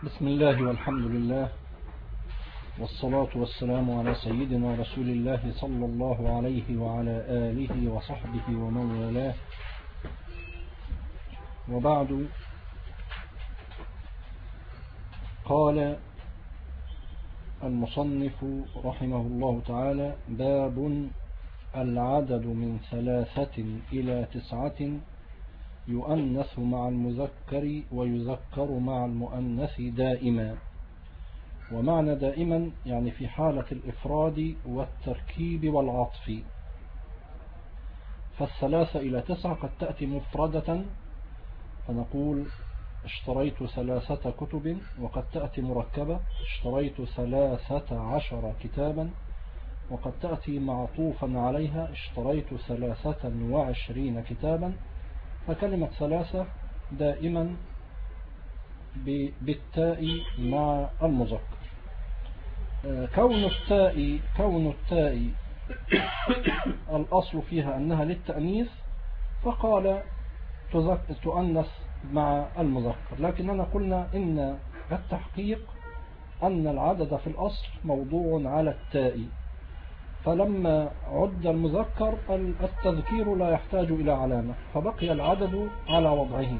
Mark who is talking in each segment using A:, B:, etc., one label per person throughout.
A: بسم الله والحمد لله والصلاة والسلام على سيدنا رسول الله صلى الله عليه وعلى آله وصحبه ومن والاه، وبعد. قال المصنف رحمه الله تعالى: باب العدد من 3 إلى 9 يؤنث مع المذكر ويذكر مع المؤنث دائما. ومعنى دائما يعني في حالة الإفراد والتركيب والعطف. ف3 إلى 9 قد تأتي مفردة فنقول اشتريت 3 كتب، وقد تأتي مركبة اشتريت 13 كتابا، وقد تأتي معطوفا عليها اشتريت 23 كتابا. فكلمة 3 دائما بالتاء مع المذكر. كون التاء الأصل فيها أنها للتأنيث، فقال تؤنث مع المذكر، لكننا قلنا إن التحقيق أن العدد في الأصل موضوع على التاء، فلما عد المذكر التذكير لا يحتاج إلى علامة، فبقي العدد على وضعه.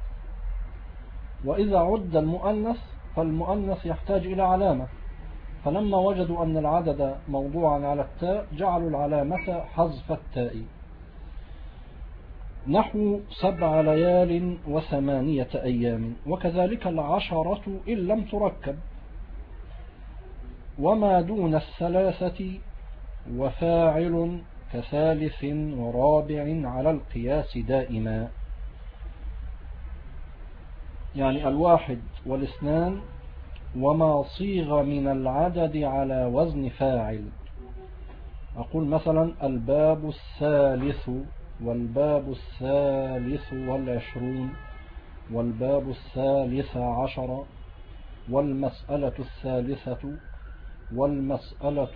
A: وإذا عد المؤنث فالمؤنث يحتاج إلى علامة، فلما وجدوا أن العدد موضوعا على التاء جعلوا العلامة حذف التاء. نحو 7 ليال و8 أيام، وكذلك 10 إن لم تركب. وما دون 3 وفاعل كثالث ورابع على القياس دائما، يعني 1 و2 وما صيغ من العدد على وزن فاعل. أقول مثلا الباب 3 والباب 23 والباب 13 والمسألة 3 والمسألة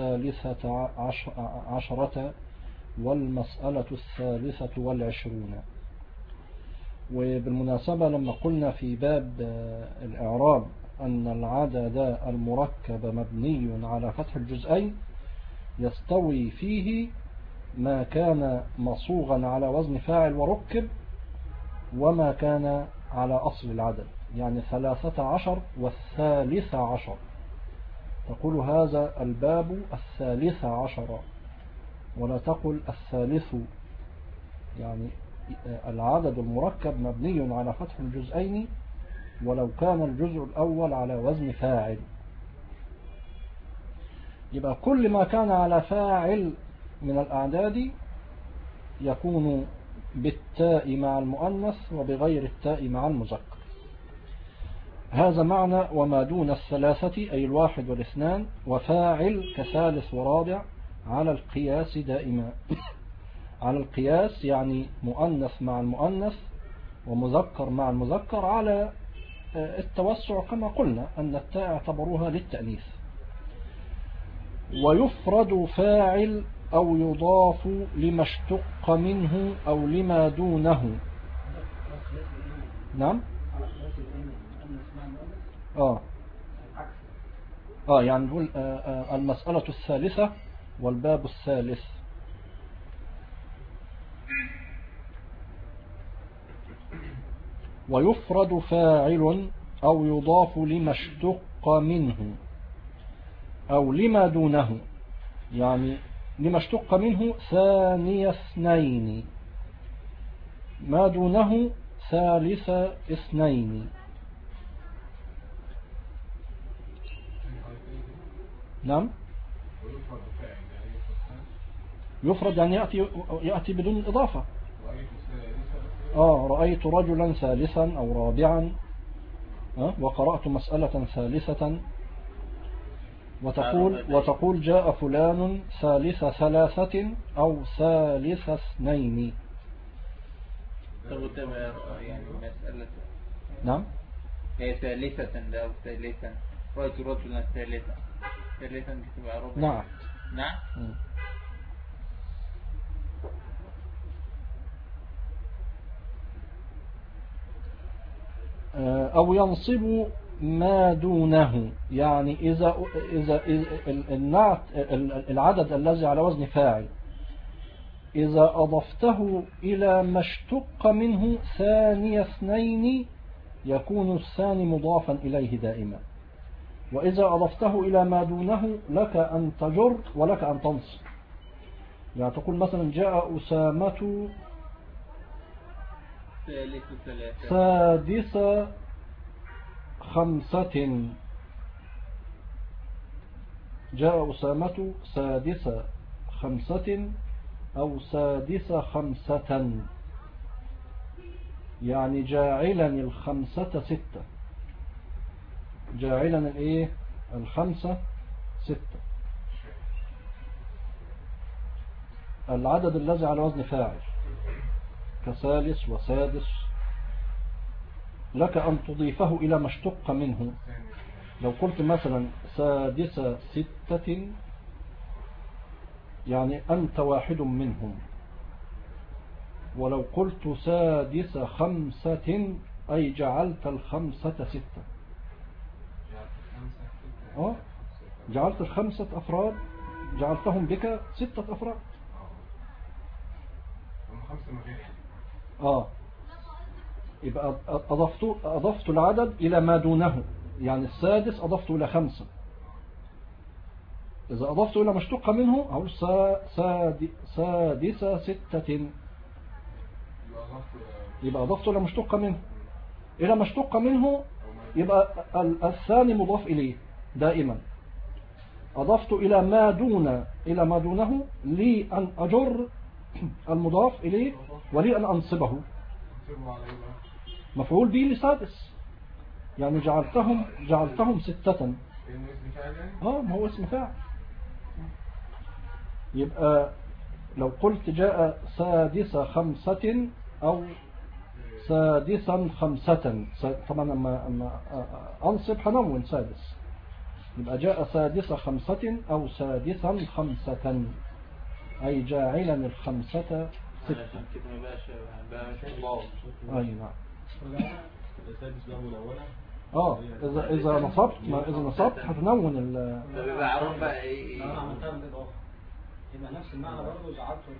A: 13 والمسألة 23. وبالمناسبة لما قلنا في باب الإعراب أن العدد المركب مبني على فتح الجزئين، يستوي فيه ما كان مصوغا على وزن فاعل وركب، وما كان على أصل العدد، يعني 13 و13. تقول هذا الباب 13، ولا تقل 3. يعني العدد المركب مبني على فتح الجزئين ولو كان الجزء الأول على وزن فاعل. يبقى كل ما كان على فاعل من الأعداد يكون بالتاء مع المؤنث وبغير التاء مع المذكر. هذا معنى وما دون 3 أي 1 و2 وفاعل كثالث ورابع على القياس دائما. على القياس يعني مؤنث مع المؤنث ومذكر مع المذكر، على التوسع كما قلنا أن التاء اعتبروها للتأنيث. ويفرد فاعل أو يضاف لما اشتق منه أو لما دونه. نعم. يعني نقول المسألة 3 والباب 3. ويفرد فاعل أو يضاف لما اشتق منه أو لما دونه، يعني لما اشتق منه 2 ما دونه 2. نعم. يفرد يعني يأتي بدون الإضافة. رأيت رجلا 3 أو رابعا، وقرأت مسألة 3. وتقول جاء فلان 3 أو 2.
B: يعني مسألة.
A: نعم.
B: هي 3 أو 3. رأيت رجلا 3 تبقى ربع.
A: نعم. أو ينصب ما دونه، يعني إذا النعت العدد الذي على وزن فاعل إذا أضفته إلى ما اشتق منه ثاني اثنين يكون الثاني مضافا إليه دائما. وإذا أضفته إلى ما دونه لك أن تجر ولك أن تنصب. يعني تقول مثلا جاء أسامة سادس خمسة، جاء أسامة سادس خمسة أو سادس خمسة، يعني جاعلا الخمسة ستة، جاعلا الايه الخمسة ستة. العدد الذي على وزن فاعل كثالث وسادس لك أن تضيفه إلى ما اشتق منه. لو قلت مثلا سادس ستة يعني أنت واحد منهم، ولو قلت سادس خمسة أي جعلت الخمسة ستة. جعلت الخمسة أفراد جعلتهم بك ستة أفراد. يبقى أضفت العدد إلى ما دونه، يعني السادس أضفته إلى خمسة. إذا أضفته إلى ما اشتق منه أقول سادس ستة، يبقى أضفته إلى ما اشتق منه. إلى ما اشتق منه يبقى الثاني مضاف إليه دائما. أضفت إلى ما دونه لي أن أجر المضاف إليه ولي أن أنصبه. مفعول به لسادس، يعني جعلتهم ستة. ما هو اسم فاعل. يبقى لو قلت جاء سادس خمسة أو سادسا خمسة، طبعا أما أنصب حنون سادس، يبقى جاء سادس خمسة أو سادسا خمسة أي جاعلا الخمسة ستة. أي نعم. إذا نصبت هتنون
C: يبقى نفس المعنى برضه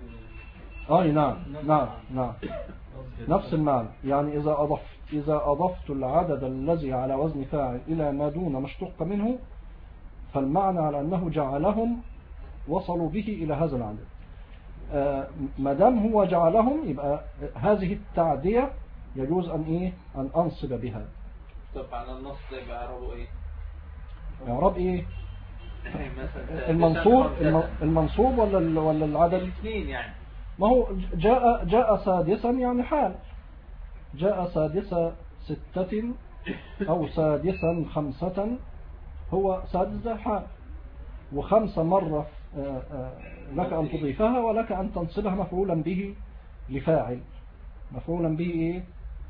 A: نعم نفس المعنى. يعني إذا أضفت العدد الذي على وزن فاعل إلى ما دون ما اشتق منه فالمعنى على أنه جعلهم وصلوا به إلى هذا العدد. ما دام هو جعلهم يبقى هذه التعدية يجوز أن أنصب بها.
B: طبعا النص يبقى إعرابه إيه؟
A: إعراب إيه؟ المنصوب ولا العدد؟
B: الاثنين يعني.
A: ما هو جاء سادسا يعني حال، جاء سادس ستة أو سادسا خمسة، هو سادس ده حال، وخمسة مرة لك أن تضيفها ولك أن تنصبها مفعولا به لفاعل. مفعولا به إيه؟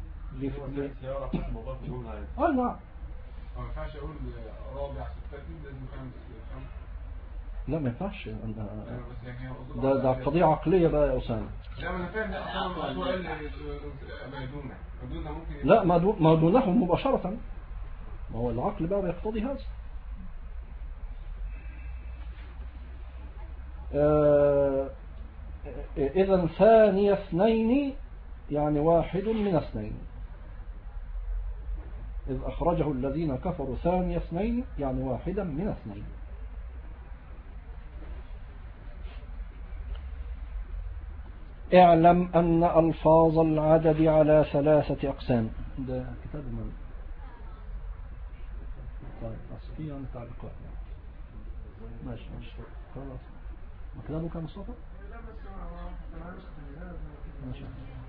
A: نعم.
D: ما ينفعش اقول رابع ستة لازم خمس.
A: لا ما ينفعش، ده قضية عقلية بقى يا أسامة.
D: لا ما انا فاهم سؤال ما ممكن.
A: لا ما دونه مباشرة، ما هو العقل بقى يقتضي هذا. إذن ثاني اثنين يعني واحد من اثنين. إذ أخرجه الذين كفروا ثاني اثنين يعني واحدا من اثنين. اعلم أن ألفاظ العدد على ثلاثة أقسام. ده كتاب من طيب أصفية عن تعليقات. ماشي خلاص. ما كتابه كان مصطفى؟ ماشي.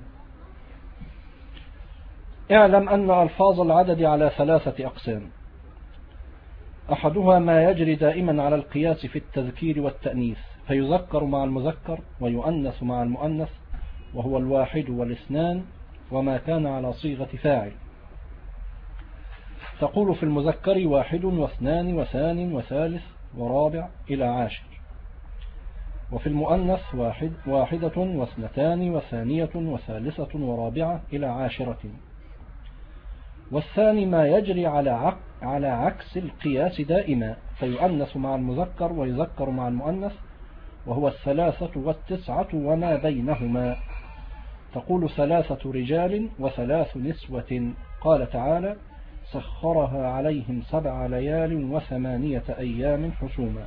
A: اعلم أن ألفاظ العدد على ثلاثة أقسام. أحدها ما يجري دائما على القياس في التذكير والتأنيث، فيذكر مع المذكر ويؤنث مع المؤنث، وهو الواحد والاثنان وما كان على صيغة فاعل. تقول في المذكر واحد واثنان وثان وثالث ورابع إلى عاشر، وفي المؤنث واحدة واثنتان وثانية وثالثة ورابعة إلى عاشرة. والثاني ما يجري على عكس القياس دائما، فيؤنث مع المذكر ويذكر مع المؤنث، وهو 3 و9 وما بينهما. تقول 3 رجال و3 نسوة. قال تعالى: سخرها عليهم 7 ليال و8 أيام حسوما.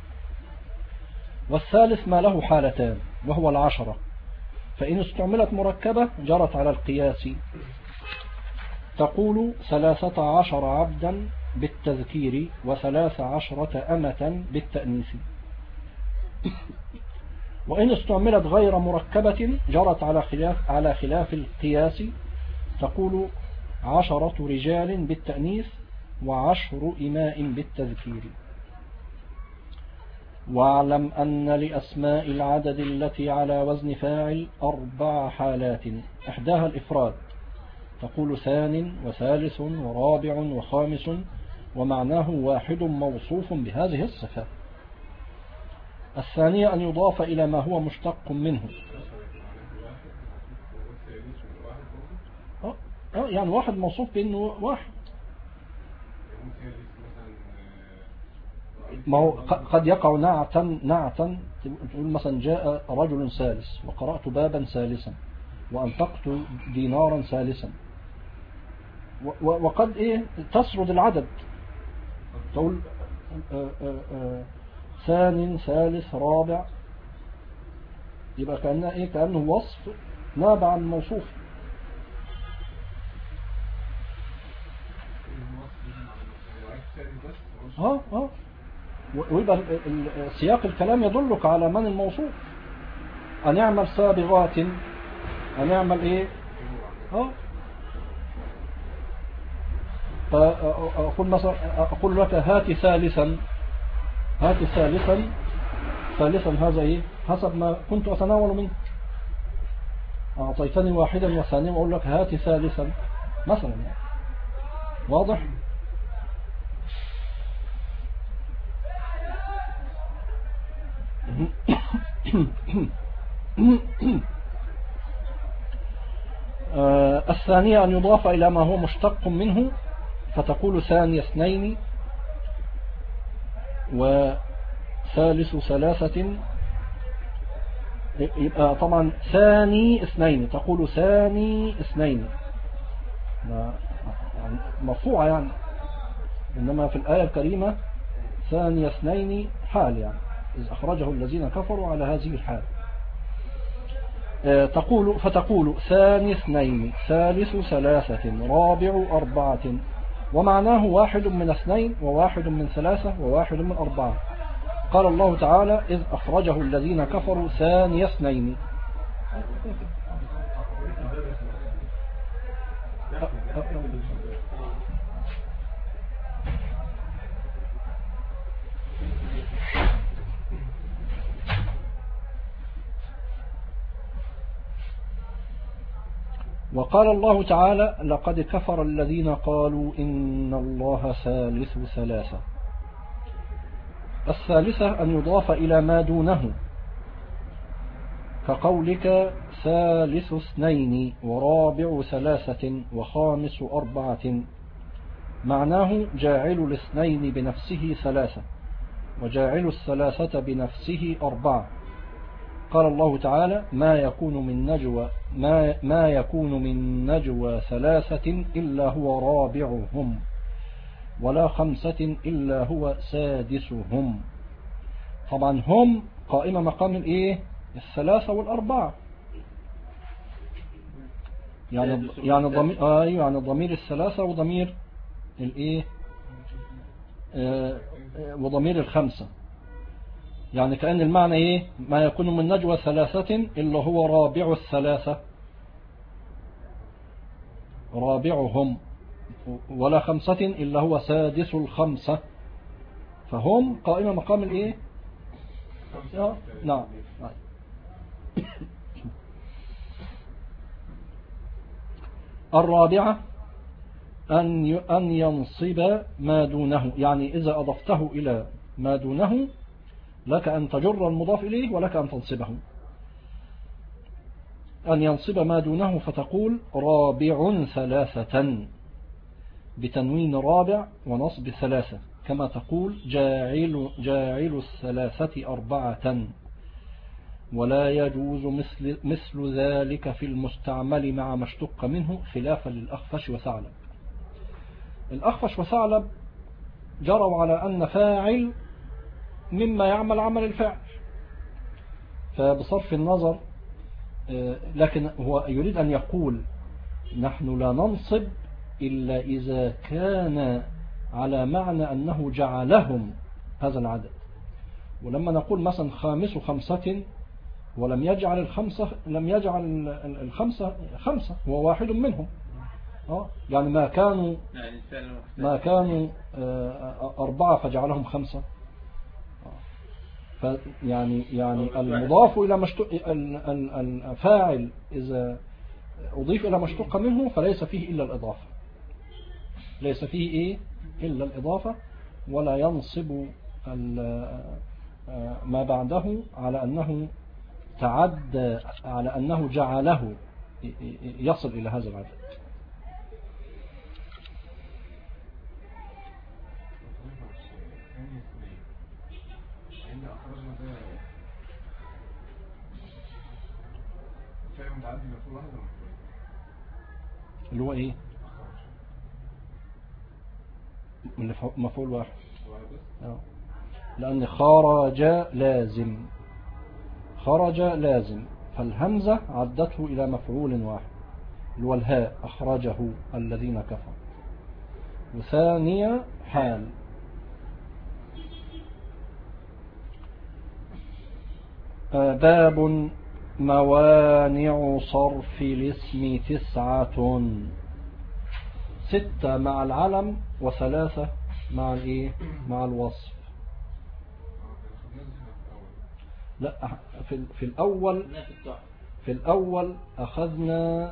A: والثالث ما له حالتان، وهو 10، فإن استعملت مركبة جرت على القياس. تقول 13 عبدا بالتذكير و13 أمة بالتأنيث. وإن استعملت غير مركبة جرت على خلاف القياس. تقول 10 رجال بالتأنيث و10 إماء بالتذكير. واعلم أن لأسماء العدد التي على وزن فاعل 4 حالات، إحداها الإفراد. تقول 2 و3 ورابع وخامس، ومعناه واحد موصوف بهذه الصفة. الثانية أن يضاف إلى ما هو مشتق منه، يعني واحد موصوف بأنه واحد. ما هو قد يقع نعتا تقول مثلا جاء رجل ثالث وقرأت بابا ثالثا وأنفقت دينارا ثالثا، وقد تسرد العدد، تقول ثاني ثالث رابع، يبقى كأنه وصف نابع عن الموصوف. ويبقى سياق الكلام يدلك على من الموصوف. أن يعمل سابغات، أن يعمل فأقول مثلا، أقول لك هات ثالثا، هات ثالثا، ثالثا هذا حسب ما كنت أتناول منه. أعطيتني واحدا وثانيا وأقول لك هات ثالثا مثلا، يعني واضح؟ الثانية أن يضاف إلى ما هو مشتق منه، فتقول ثاني اثنين وثالث ثلاثة. يبقى طبعا ثاني اثنين، تقول ثاني اثنين يعني مرفوعة يعني، إنما في الآية الكريمة ثاني اثنين حال، يعني إذ أخرجه الذين كفروا على هذه الحال. فتقول ثاني اثنين، ثالث ثلاثة، رابع أربعة، ومعناه واحد من اثنين وواحد من ثلاثة وواحد من أربعة. قال الله تعالى: إذ أخرجه الذين كفروا ثاني اثنين. وقال الله تعالى: لقد كفر الذين قالوا إن الله ثالث ثلاثة. الثالثة أن يضاف إلى ما دونه، كقولك ثالث اثنين ورابع ثلاثة وخامس أربعة، معناه جاعل الاثنين بنفسه ثلاثة وجاعل الثلاثة بنفسه أربعة. قال الله تعالى: ما يكون من نجوى ثلاثة إلا هو رابعهم ولا خمسة إلا هو سادسهم. طبعا هم قائمة مقام الثلاثة والأربعة، يعني ضمير الثلاثة وضمير وضمير الخمسة، يعني كأن المعنى ما يكون من نجوى ثلاثة إلا هو رابع الثلاثة رابعهم ولا خمسة إلا هو سادس الخمسة. فهم قائمة مقام نعم. الرابعة أن ينصب ما دونه، يعني إذا أضفته إلى ما دونه لك أن تجر المضاف إليه ولك أن تنصبه. أن ينصب ما دونه فتقول رابع ثلاثة، بتنوين رابع ونصب ثلاثة، كما تقول جاعل الثلاثة أربعة. ولا يجوز مثل ذلك في المستعمل مع ما اشتق منه، خلافا للأخفش وثعلب. الأخفش وثعلب جروا على أن فاعل مما يعمل عمل الفعل، فبصرف النظر، لكن هو يريد أن يقول نحن لا ننصب إلا إذا كان على معنى أنه جعلهم هذا العدد. ولما نقول مثلا خامس خمسة ولم يجعل الخمسة، لم يجعل الخمسة خمسة، هو واحد منهم. يعني ما كانوا أربعة فجعلهم خمسة. يعني المضاف إلى الفاعل إذا أضيف إلى ما اشتق منه فليس فيه إلا الإضافة، ليس فيه إيه إلا الإضافة، ولا ينصب ما بعده على أنه تعدى، على أنه جعله يصل إلى هذا العدد. اللي هو ايه؟ مفعول واحد، لأن خرج لازم، فالهمزة عدته إلى مفعول واحد اللي هو الهاء، أخرجه الذين كفروا. وثانية حال. باب موانع صرف الاسم 9، 6 مع العلم و3 مع الايه، مع الوصف. لا، في الأول أخذنا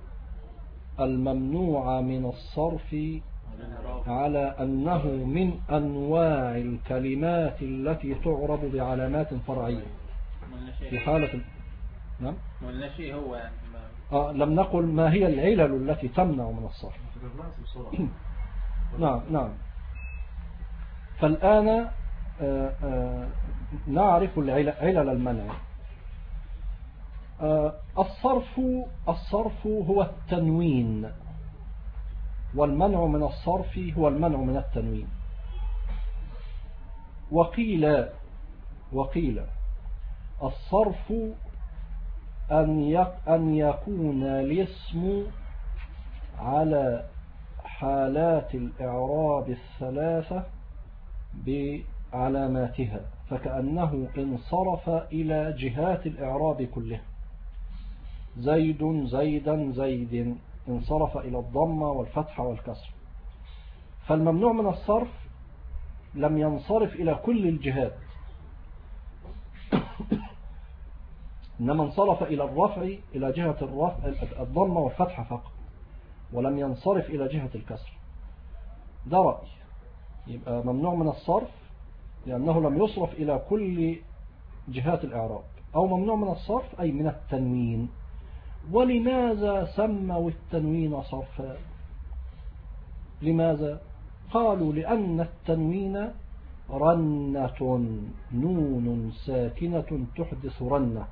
A: الممنوع من الصرف على أنه من أنواع الكلمات التي تعرب بعلامات فرعية. في حالة نعم
B: والنشي هو يعني
A: لم نقل ما هي العلل التي تمنع من الصرف. نعم. فالآن نعرف علل المنع. الصرف هو التنوين، والمنع من الصرف هو المنع من التنوين. وقيل الصرف أن يكون الاسم على حالات الإعراب الثلاثة بعلاماتها، فكأنه انصرف إلى جهات الإعراب كلها. زيد زيدا زيد انصرف إلى الضمة والفتحة والكسر. فالممنوع من الصرف لم ينصرف إلى كل الجهات، إنما انصرف إلى الرفع، إلى جهة الرفع الضمة والفتحة فقط، ولم ينصرف إلى جهة الكسر. ده رأي. يبقى ممنوع من الصرف لأنه لم يصرف إلى كل جهات الإعراب، أو ممنوع من الصرف أي من التنوين. ولماذا سموا التنوين صرفا؟ لماذا؟ قالوا لأن التنوين رنة، نون ساكنة تحدث رنة،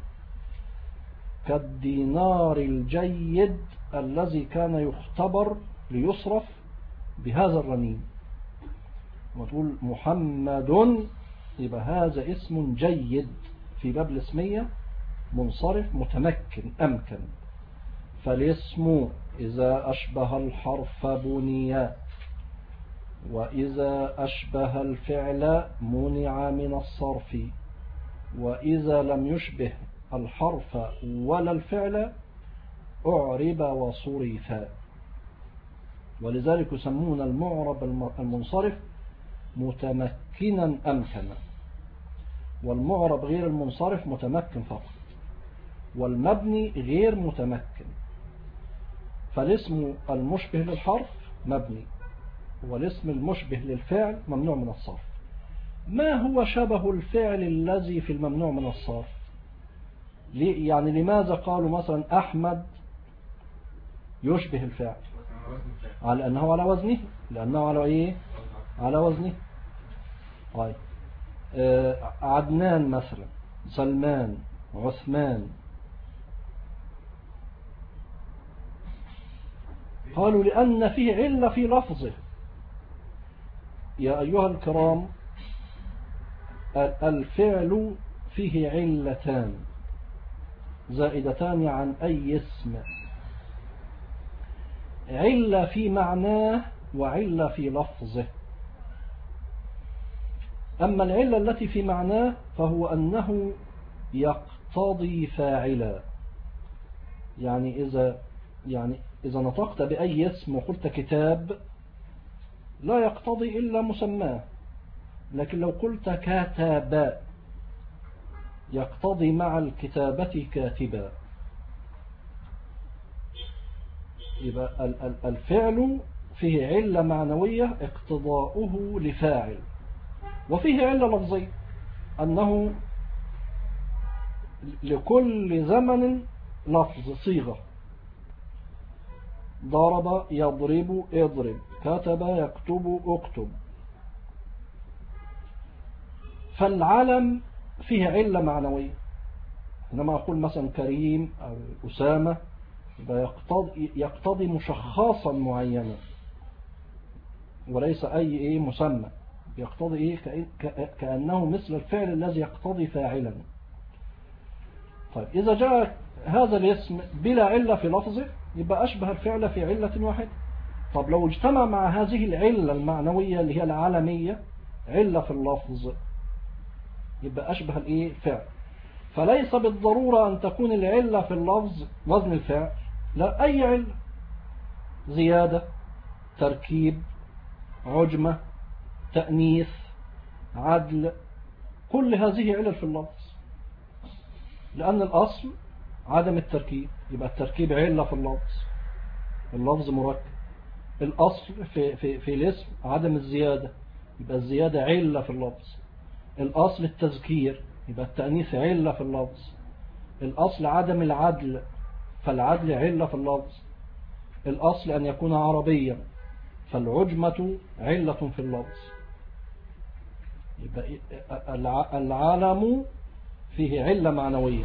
A: كالدينار الجيد الذي كان يختبر ليصرف بهذا الرنين. وتقول محمد، يبقى هذا اسم جيد في باب الاسمية، منصرف متمكن أمكن. فالاسم إذا أشبه الحرف بني، وإذا أشبه الفعل منع من الصرف، وإذا لم يشبه الحرف ولا الفعل أعرب وصرف. ولذلك يسمون المعرب المنصرف متمكنا أمكنا، والمعرب غير المنصرف متمكن فقط، والمبني غير متمكن. فالاسم المشبه للحرف مبني، والاسم المشبه للفعل ممنوع من الصرف. ما هو شبه الفعل الذي في الممنوع من الصرف؟ يعني لماذا قالوا مثلا أحمد يشبه الفعل؟ على أنه على وزنه، لأنه على إيه؟ على وزنه. طيب عدنان مثلا، سلمان، عثمان. قالوا لأن فيه علة في لفظه. يا أيها الكرام، الفعل فيه علتان زائدتان عن أي اسم، علة في معناه وعلة في لفظه. أما العلة التي في معناه فهو أنه يقتضي فاعلا. يعني إذا نطقت بأي اسم وقلت كتاب لا يقتضي إلا مسماه، لكن لو قلت كاتب يقتضي مع الكتابة كاتبا. يبقى الفعل فيه علة معنوية اقتضاؤه لفاعل، وفيه علة لفظية أنه لكل زمن لفظ صيغة. ضرب يضرب اضرب، كتب يكتب اكتب. فالعلم فيه علة معنوية. إنما أقول مثلا كريم أو أسامة يقتضي مشخصا معينا وليس أي مسمى. يقتضي كأنه مثل الفعل الذي يقتضي فاعلا. طيب إذا جاء هذا الاسم بلا علة في لفظه يبقى أشبه الفعل في علة واحدة. طب لو اجتمع مع هذه العلة المعنوية اللي هي العالمية علة في اللفظ يبقى أشبه الفعل. فليس بالضرورة أن تكون العلة في اللفظ وزن الفعل، لا، أي علة، زيادة، تركيب، عجمة، تأنيث، عدل، كل هذه علل في اللفظ. لأن الأصل عدم التركيب، يبقى التركيب علة في اللفظ مركب. الأصل في الاسم عدم الزيادة، يبقى الزيادة علة في اللفظ. الأصل التذكير، يبقى التأنيث علة في اللفظ. الأصل عدم العدل، فالعدل علة في اللفظ. الأصل أن يكون عربيا، فالعجمة علة في اللفظ. يبقى العالم فيه علة معنوية.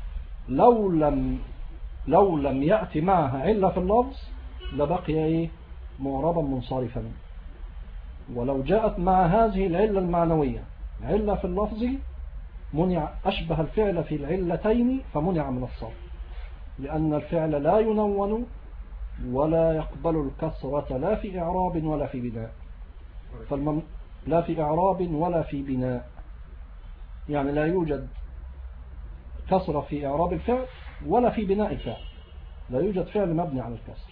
A: لو لم يأتي معها علة في اللفظ لبقي معربا منصرفا. ولو جاءت مع هذه العلة المعنوية علة في اللفظ منع، أشبه الفعل في العلتين فمنع من الصرف، لأن الفعل لا ينون ولا يقبل الكسرة لا في إعراب ولا في بناء. لا في إعراب ولا في بناء، يعني لا يوجد كسرة في إعراب الفعل ولا في بناء الفعل، لا يوجد فعل مبني على الكسر.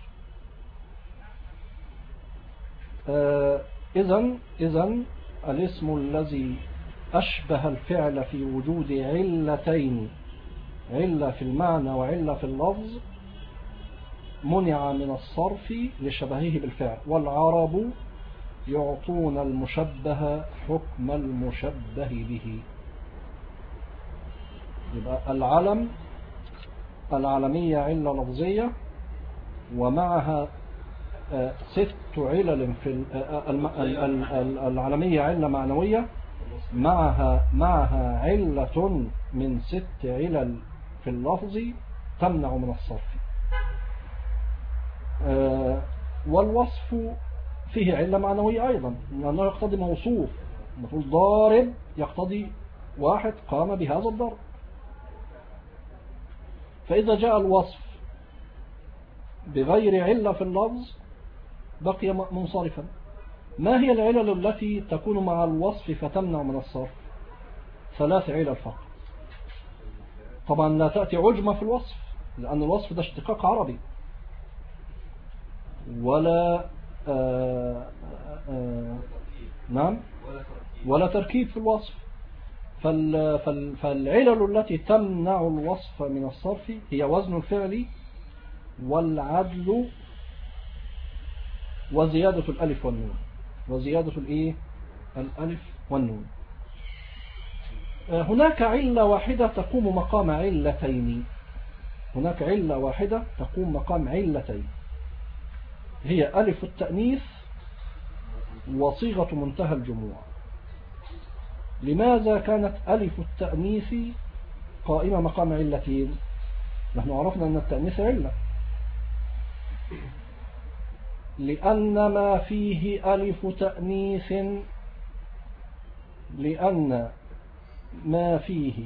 A: إذن الاسم الذي أشبه الفعل في وجود علتين، علة في المعنى وعلة في اللفظ، منع من الصرف لشبهه بالفعل. والعرب يعطون المشبه حكم المشبه به. يبقى العلمية علة لفظية ومعها 6 علل في العلمية علة معنوية، معها علة من 6 علل في اللفظ تمنع من الصرف. والوصف فيه علة معنوية أيضا، لأنه يقتضي موصوف. نقول ضارب يقتضي واحد قام بهذا الضرب. فإذا جاء الوصف بغير علة في اللفظ بقي منصرفا. ما هي العلل التي تكون مع الوصف فتمنع من الصرف؟ 3 علل فقط. طبعا لا تأتي عجمة في الوصف، لأن الوصف ده اشتقاق عربي، ولا نعم، ولا تركيب في الوصف. فالعلل التي تمنع الوصف من الصرف هي وزن الفعل والعدل وزيادة الألف والنون. وزيادة الألف والنون. هناك علة واحدة تقوم مقام علتين. هناك علة واحدة تقوم مقام علتين. هي ألف التأنيث وصيغة منتهى الجموع. لماذا كانت ألف التأنيث قائمة مقام علتين؟ نحن عرفنا أن التأنيث علة، لأن ما فيه ألف تأنيث، لأن ما فيه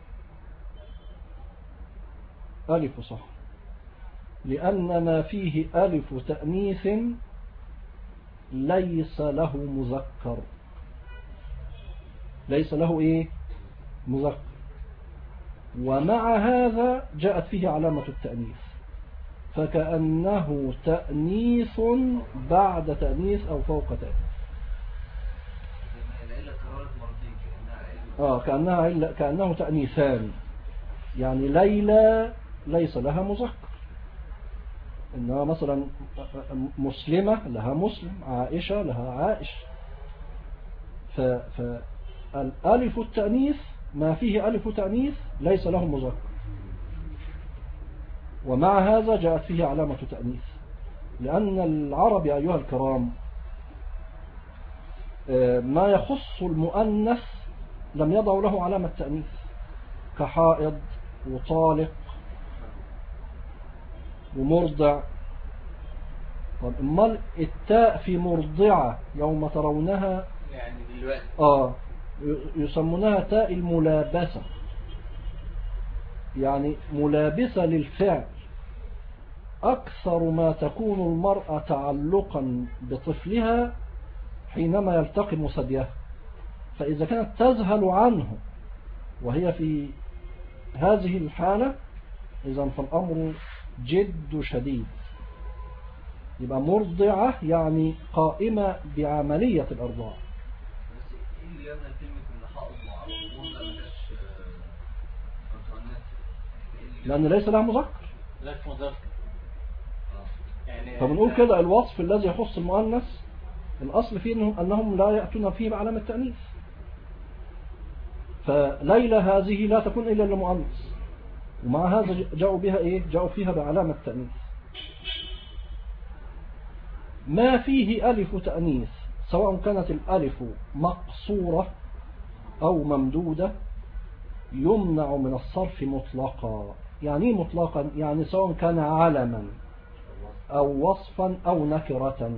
A: ألف صح، لأن ما فيه ألف تأنيث ليس له مذكر، ليس له إيه؟ مذكر. ومع هذا جاءت فيه علامة التأنيث، فكأنه تأنيث بعد تأنيث أو فوق تأنيث. كأنه تأنيثان، يعني ليلى ليس لها مذكر، إنها مثلا مسلمة لها مسلم، عائشة لها عائش. فالألف التأنيث ما فيه ألف تأنيث ليس له مذكر، ومع هذا جاءت فيه علامة تأنيث، لأن العرب أيها الكرام ما يخص المؤنث لم يضعوا له علامة تأنيث، كحائض وطالق ومرضع. طب امال التاء في مرضعة يوم ترونها
B: يعني دلوقتي
A: يسمونها تاء الملابسة، يعني ملابسة للفعل. أكثر ما تكون المرأة تعلقا بطفلها حينما يلتقم ثديها، فإذا كانت تذهل عنه وهي في هذه الحالة إذن فالأمر جد شديد. يبقى مرضعة يعني قائمة بعملية الإرضاع. لأن ليس لها مذكر، فبنقول كده الوصف الذي يخص المؤنث الأصل فيه أنهم لا يأتون فيه بعلامة التأنيث. فليلى هذه لا تكون إلا لمؤنث، ومع هذا جاءوا بها إيه؟ جاءوا فيها بعلامة التأنيث. ما فيه ألف تأنيث سواء كانت الألف مقصورة أو ممدودة يمنع من الصرف مطلقا. يعني مطلقا يعني سواء كان علما أو وصفا أو نكرة.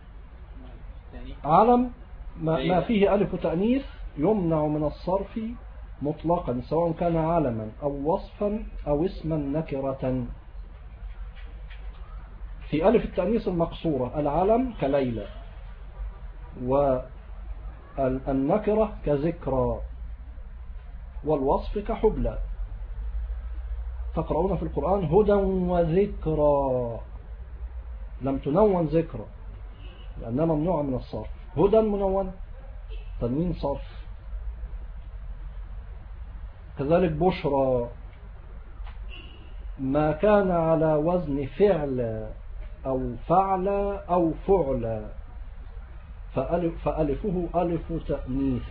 A: علم ما فيه ألف تأنيث يمنع من الصرف مطلقا سواء كان علما أو وصفا أو اسما نكرة. في ألف التأنيث المقصورة العلم كليلى، والنكرة كذكرى، والوصف كحبلى. تقرؤون في القرآن هدى وذكرى، لم تنون ذكرى لأنها ممنوعة من الصرف. هدى منون، تنوين صرف. كذلك بشرى ما كان على وزن فعل أو فعل أو فعل فألفه ألف تأنيث.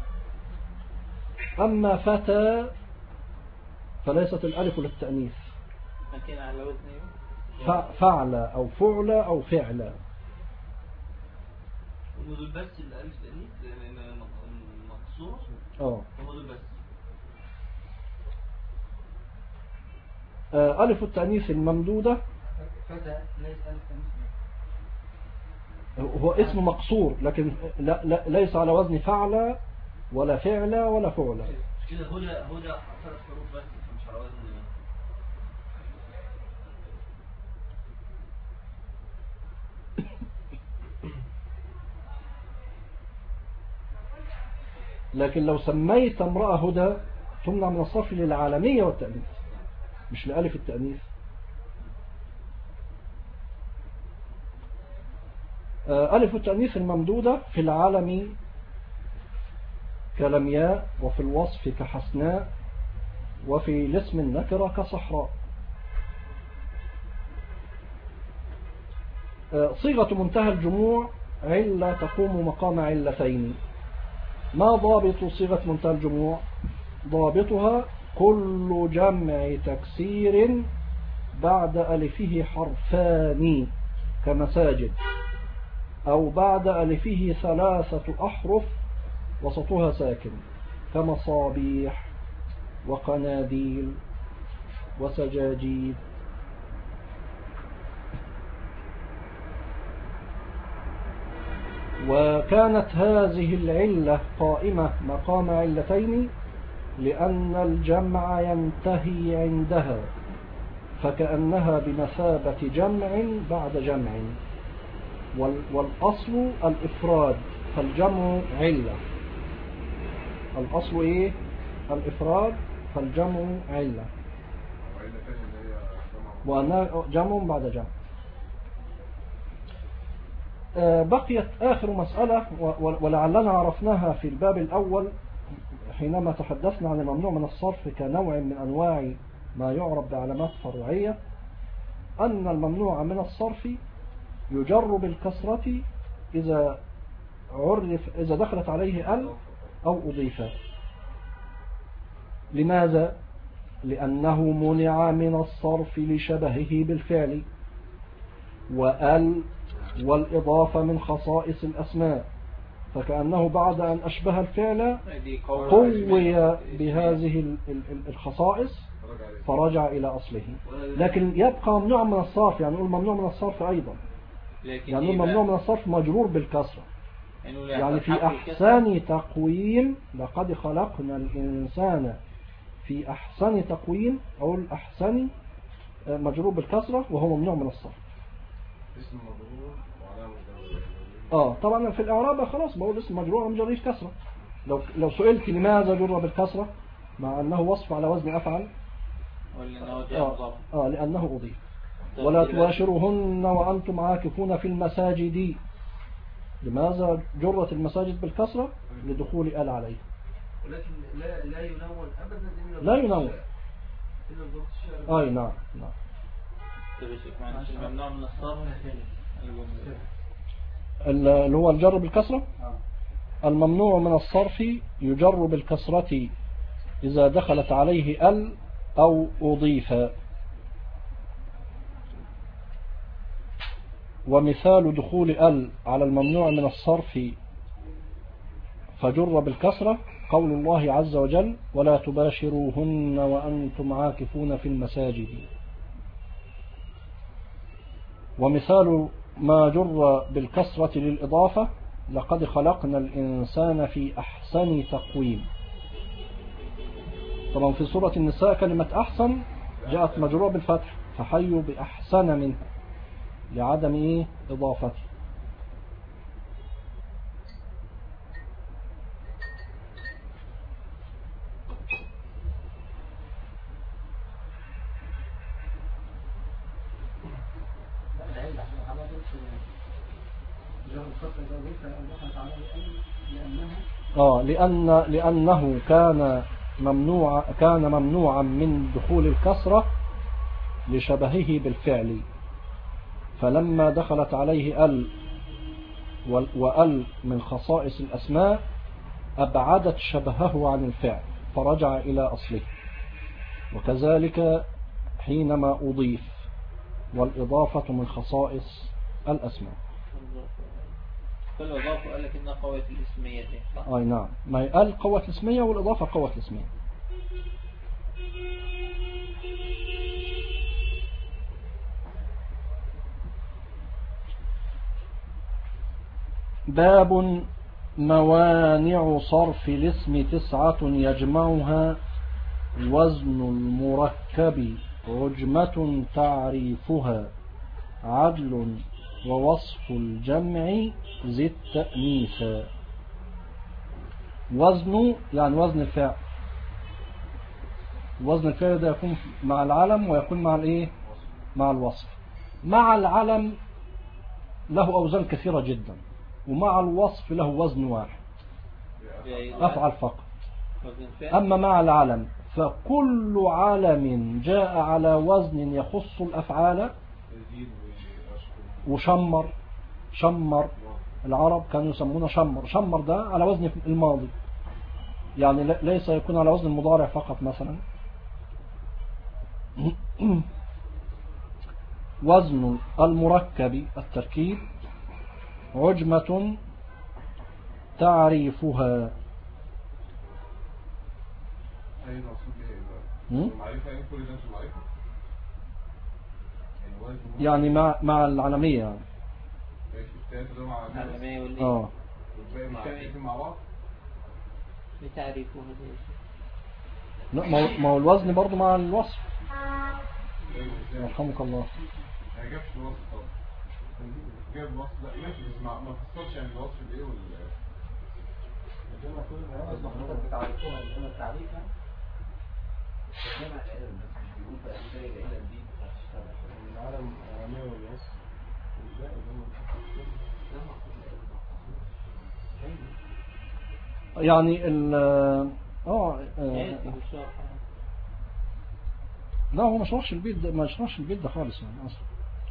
A: أما فتى فليست الألف للتأنيث، فعل أو فعل أو فعل.
E: ودول بس الألف تأنيث مقصور. ودول بس.
A: ألف التأنيث الممدودة
C: فتى ليس ألف تأنيث،
A: هو اسم مقصور لكن ليس على وزن فعل ولا فعل ولا فعل.
E: كده هدى 3 حروف بس مش على وزن.
A: لكن لو سميت امرأة هدى تمنع من الصرف للعالمية والتأنيث مش لألف التأنيث. ألف التأنيث الممدودة في العالم كلمياء، وفي الوصف كحسناء، وفي الاسم النكرة كصحراء. صيغة منتهى الجموع علة تقوم مقام علتين. ما ضابط صيغة منتهى الجموع؟ ضابطها كل جمع تكسير بعد ألفه حرفان كمساجد، أو بعد ألفه 3 أحرف وسطها ساكن كمصابيح وقناديل وسجاجيد. وكانت هذه العلة قائمة مقام علتين لأن الجمع ينتهي عندها، فكأنها بمثابة جمع بعد جمع، والأصل الإفراد فالجمع علة. الأصل إيه؟ الإفراد فالجمع علة، وأنها جمع بعد جمع. بقيت آخر مسألة ولعلنا عرفناها في الباب الأول حينما تحدثنا عن الممنوع من الصرف كنوع من أنواع ما يعرف بعلامات فرعية، أن الممنوع من الصرف يجر بالكسرة إذا دخلت عليه ال أو أضيف. لماذا؟ لأنه منع من الصرف لشبهه بالفعل، وال والإضافة من خصائص الأسماء، فكأنه بعد أن أشبه الفعل قوي بهذه الخصائص فرجع إلى أصله. لكن يبقى ممنوع من الصرف، يعني نقول ممنوع من الصرف أيضا، يعني ممنوع من الصرف مجرور بالكسرة. يعني في أحسن تقويم، لقد خلقنا الإنسان في أحسن تقويم، أو الأحسن مجرور بالكسرة وهو ممنوع من الصرف.
D: اسم مجرور وعلامة
A: طبعا في الإعراب خلاص بقول اسم مجرور ومجرور كسرة. لو سئلت لماذا جر بالكسرة مع أنه وصف على وزن أفعل، لأنه أضيف. ولا تباشروهن وأنتم عاكفون في المساجد. لماذا جرت المساجد بالكسرة؟ لدخول آل عليه.
C: ولكن لا ينون أبدا،
A: لا ينون. نعم.
B: الممنوع من الصرف
A: اللي هو الجر بالكسرة. الممنوع من الصرف يجر بالكسرة إذا دخلت عليه ال أو أضيف. ومثال دخول ال على الممنوع من الصرف فجر بالكسرة قول الله عز وجل: ولا تباشروهن وأنتم عاكفون في المساجد. ومثال ما جر بالكسرة للإضافة: لقد خلقنا الإنسان في أحسن تقويم. طبعا في سورة النساء كلمة أحسن جاءت مجرورة بالفتح، فحيوا بأحسن منه لعدم إضافته. لأنه كان ممنوعا من دخول الكسرة لشبهه بالفعل، فلما دخلت عليه ال وال من خصائص الأسماء أبعدت شبهه عن الفعل فرجع إلى أصله. وكذلك حينما أضيف، والإضافة من خصائص الأسماء.
B: فالإضافة قال لك إنها قوة الاسمية.
A: نعم، ما يقال قوة الاسمية والإضافة قوة الاسمية. باب موانع صرف الاسم 9 يجمعها وزن المركب عجمة تعريفها عدل ووصف الجمع ذي التأنيث. وزن يعني وزن الفعل. وزن الفعل ده يكون مع العلم ويكون مع مع الوصف. مع العلم له أوزان كثيرة جدا، ومع الوصف له وزن واحد، أفعل فقط. أما مع العلم فكل علم جاء على وزن يخص الأفعال. وشمر، العرب كانوا يسمونه شمر ده على وزن الماضي، يعني ليس يكون على وزن المضارع فقط مثلا. وزن المركب التركيب عجمة تعريفها.
D: أي مقصود إيه بقى؟ معرفة يعني كل ده مش معرفة؟
A: يعني مع العالمية يعني.
D: ماشي التالت ده مع
B: العالمية واللي
D: والباقي مع الاثنين مع بعض؟
B: بتعريفه
A: لا ما هو الوزن برضو مع الوصف. يرحمك الله.
D: ما جابش الوصف طبعا. جاب الوصف لا ماشي بس ما فصلش يعني الوصف بايه
C: زي ما كل ما يصبح حضرتك بتعرفوها من هنا التعريف يعني جمع العلم بس مش بيقول بقى ازاي العلم دي هتشتغل العالم العالمية والوصف والباقي
A: يعني لا هو ما شرحش البيت ده، ما شرحش البيت ده خالص يعني اصلا.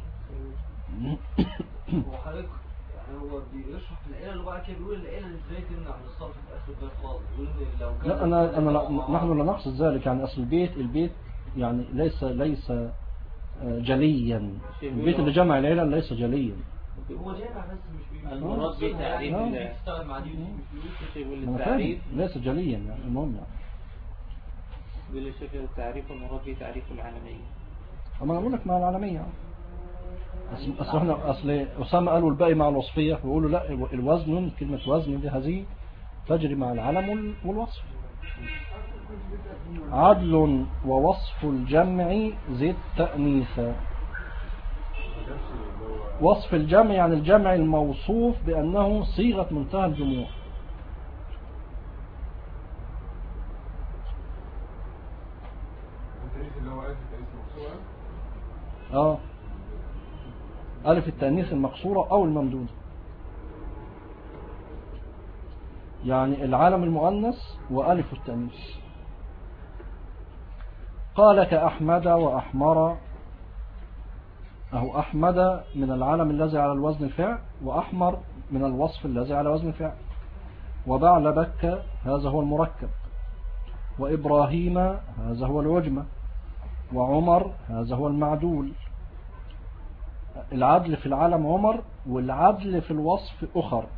C: هو حضرتك يعني هو بيشرح في العلل وبعد كده بيقول العلل ازاي تمنع من الصرف في اخر البيت خالص. بيقول لو كان
A: لا نحن لا نقصد ذلك يعني. اصل البيت يعني ليس جليا. البيت اللي جمع العلل ليس جليا.
C: هو جامع بس مش بيقول
B: المراد بتعريف
C: تشتغل مع دي
B: التعريف
A: ليس جليا يعني. المهم يعني
B: بيقول الشيخ التعريف المراد بتعريف العالمية.
A: اما انا بقول لك مع العالمية. اصل اسامه قالوا الباقي مع الوصفية، ويقولوا لا الوزن كلمة وزن دي هذه تجري مع العلم والوصف. عدل ووصف الجمع ذي التأنيث. وصف الجمع يعني الجمع الموصوف بأنه صيغة منتهى الجموع. ألف التأنيث المقصورة أو الممدودة، يعني العالم المؤنث وألف التأنيث. قال كأحمد وأحمر. أهو أحمد من العالم الذي على الوزن الفعل، وأحمر من الوصف الذي على وزن الفعل. وبعلبك هذا هو المركب، وإبراهيم هذا هو العجمة، وعمر هذا هو المعدول. العدل في العالم عمر، والعدل في الوصف أخر.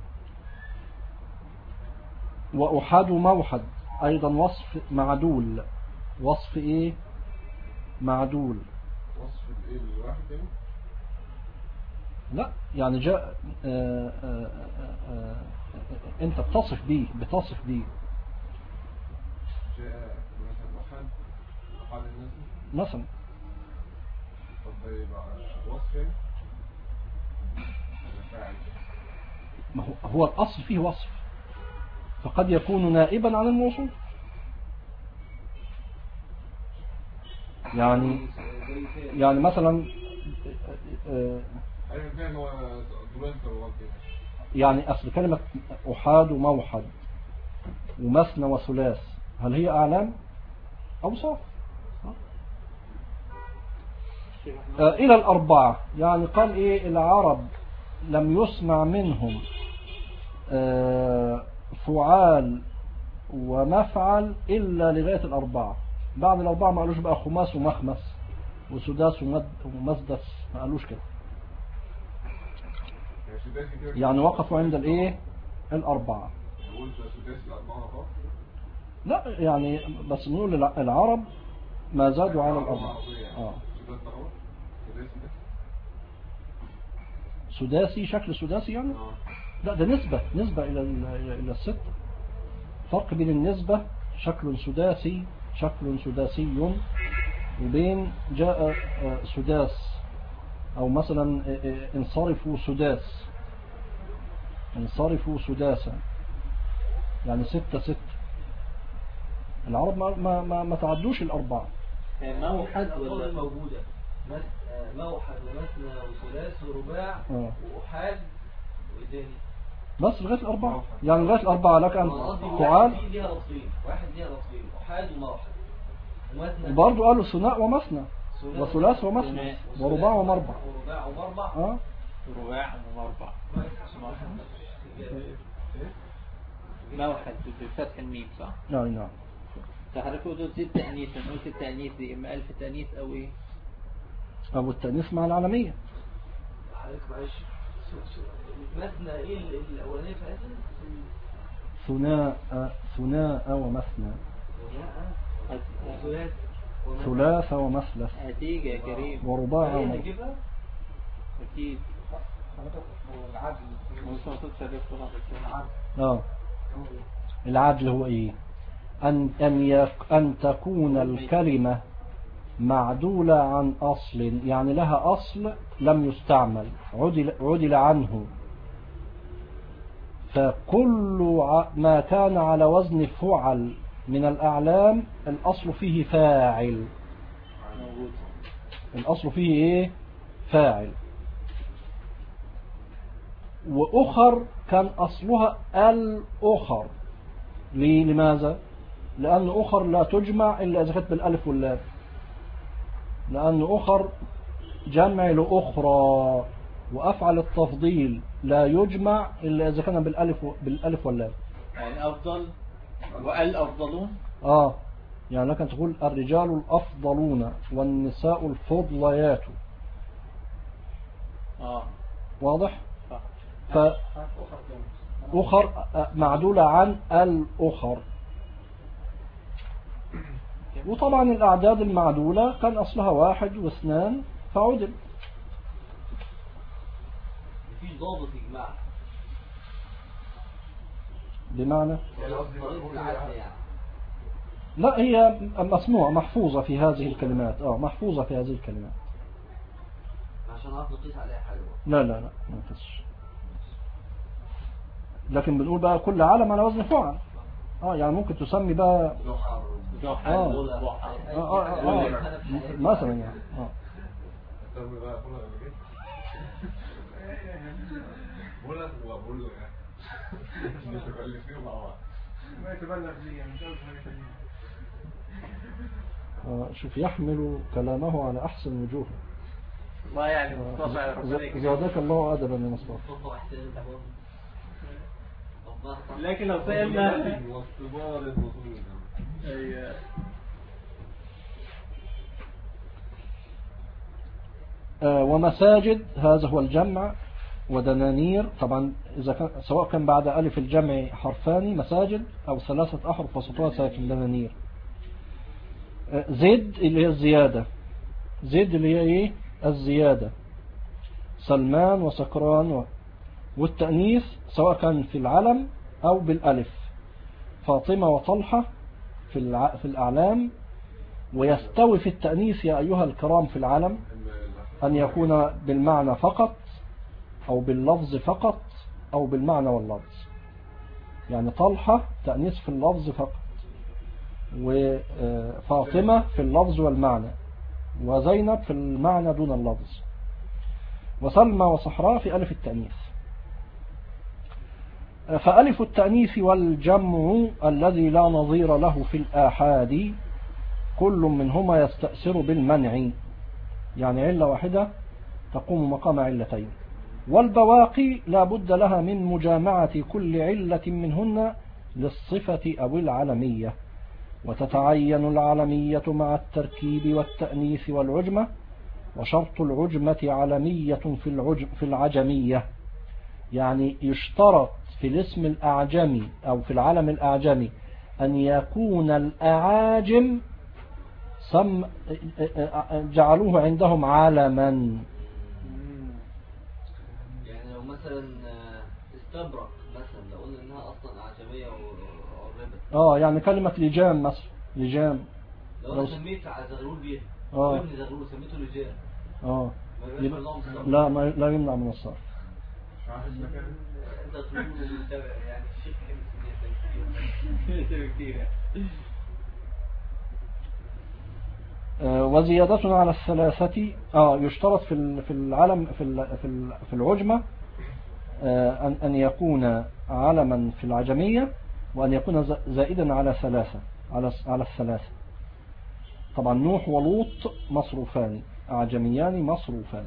A: وأحد وموحد أيضا وصف معدول. وصف إيه؟ معدول.
D: وصف الإيه الواحد يعني؟
A: لا يعني جاء أنت بتصف بيه
D: جاء مثلا أحد الناس
A: مثلا.
D: طب ده يبقى وصف يعني؟ فاعل.
A: ما هو الأصل فيه وصف، فقد يكون نائبا عن الموصول. يعني مثلا يعني أصل كلمة أحاد وموحد ومثنى وثلاث هل هي أعلام أوصاف؟ إلى الأربعة يعني قال إيه العرب لم يسمع منهم فعال ومفعل إلا لغاية الأربعة. بعد الأربعة ما قالوش بقى خماس ومخمس وسداس ومسدس، ما قالوش كده. يعني وقفوا عند الإيه الأربعة. لا يعني بس نقول العرب ما زادوا على الأربعة. سداسي شكل سداسي يعني. لا ده نسبة إلى الستة. فرق بين النسبة شكل سداسي وبين جاء سداس أو مثلا انصرفوا سداسا يعني 6 العرب ما تعدوش الأربعة.
C: موحد ولا موجودة موحد ومثنى وثلاث ورباع وأحاد وإيه
A: بس لغاية الأربعة يعني لغاية الأربعة لك أن فعال.
C: واحد ليها لفظين أحاد وموحد ومثنى.
A: وبرضه قالوا ثناء ومثنى وثلاث ومثنى ورباع ومربع.
B: رباع ومربع. موحد بفتح الميم صح؟
A: نعم.
B: تحركوا دول 6 تأنيث. نقول التأنيث دي إما ألف تأنيث أو إيه؟
A: أو التأنيث مع العالمية.
C: حضرتك معلش مثنى ايه الاولانيه بتاعتها؟
A: ثناء ومثنى.
C: ثلاث
A: ثلاث ومثلث
B: هتيجي يا كريم.
A: ورباع
C: هي اللي
A: ومربع.
C: تجيبها؟
B: أكيد.
C: العدل
A: العدل هو ايه؟ أن تكون الكلمة معدولة عن أصل، يعني لها أصل لم يستعمل عدل عنه. فكل ما كان على وزن فعل من الأعلام الأصل فيه فاعل. الأصل فيه إيه؟ فاعل. وأخر كان أصلها الأخر. لماذا؟ لأن أخر لا تجمع إلا إذا كانت بالألف واللام، لأن أخر جمع لأخرى. وأفعل التفضيل لا يجمع إلا إذا كان بالألف واللام.
B: يعني أفضل والأفضلون.
A: يعني لكن تقول الرجال الأفضلون والنساء الفضليات. واضح؟ فأخر معدولة عن الأخر. وطبعا الأعداد المعدولة كان أصلها 1 و2 فعدل.
C: مفيش ضابط إجماع
A: بمعنى لا، هي مسموعة محفوظة في هذه الكلمات. محفوظة في هذه الكلمات
C: عشان عارف نقيس عليها حاجة.
A: لا ما نقيسش، لكن بنقول بقى كل عالم على وزن فعل. يعني ممكن تسمي بقى مثلا يعني شوف يحمل كلامه على أحسن وجوه.
B: ما يعني
A: زادك الله أدبا يا مصطفى.
B: لكن لو سألنا
A: ومساجد هذا هو الجمع. ودنانير طبعا إذا كان سواء كان بعد ألف الجمع حرفان مساجد أو 3 أحرف وسطها ساكن دنانير. زد اللي هي الزيادة. زد اللي هي إيه؟ الزيادة. سلمان وسكران والتأنيث سواء كان في العلم أو بالألف. فاطمة وطلحة في الأعلام. ويستوي في التأنيث يا أيها الكرام في العلم أن يكون بالمعنى فقط أو باللفظ فقط أو بالمعنى واللفظ. يعني طلحة تأنيث في اللفظ فقط، وفاطمة في اللفظ والمعنى، وزينب في المعنى دون اللفظ، وسلمى وصحراء في ألف التأنيث. فألف التأنيث والجمع الذي لا نظير له في الآحاد كل منهما يستأثر بالمنع، يعني علة واحدة تقوم مقام علتين. والبواقي لا بد لها من مجامعة كل علة منهن للصفة أو العلمية، وتتعين العلمية مع التركيب والتأنيث والعجمة. وشرط العجمة علمية في العجمية، يعني يشترط في الاسم الأعجمي أو في العلم الأعجمي أن يكون الأعاجم جعلوه عندهم علما.
C: يعني لو مثلا استبرق مثلا لو قلنا انها اصلا اعجميه وعربت.
A: يعني كلمة لجام مثلا، لجام
C: لو انا سميت زغلول بيها ابن زغلول سميته لجام
A: لا يمنع من الصرف.
C: انت تقول يعني الشيخ كتير.
A: وزيادة على الثلاثة يشترط في العلم في العجمة أن يكون علما في العجمية، وأن يكون زائدا على الثلاثة. طبعا نوح ولوط مصروفان، أعجميان مصروفان.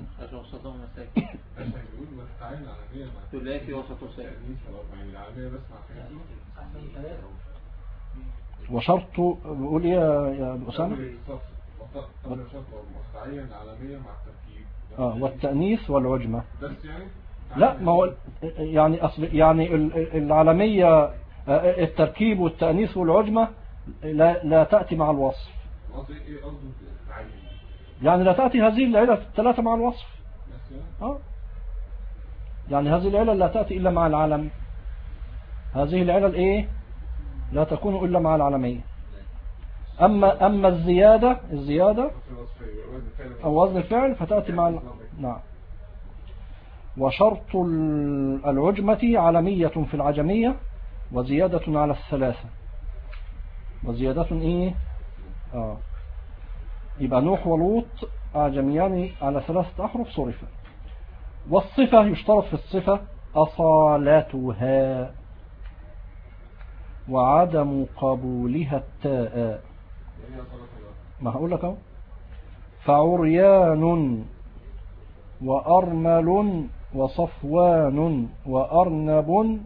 A: وشرط بقول يا أبو أسامة
D: طب يا شطر مستعين العالمية مع التركيب
A: والتأنيث والعجمة.
D: بس يعني
A: لا ما هو يعني يعني العالمية التركيب والتأنيث والعجمة لا تأتي مع الوصف.
D: قصدي ايه قصده تعين؟
A: يعني لا تأتي هذه العلة الثلاثة مع الوصف. يعني هذه العلل لا تأتي إلا مع العالم. هذه العلل إيه لا تكون إلا مع العالمية. أما الزيادة أو وزن الفعل فتأتي مع نعم. وشرط العجمة عالمية في العجمية وزيادة على الثلاثة. وزيادة إيه يبقى نوح ولوط أعجميان على 3 أحرف صرفا. والصفة يشترط في الصفة أصالتها وعدم قبولها التاء. ما هقول لك اهو. فعريان وأرمل وصفوان وأرنب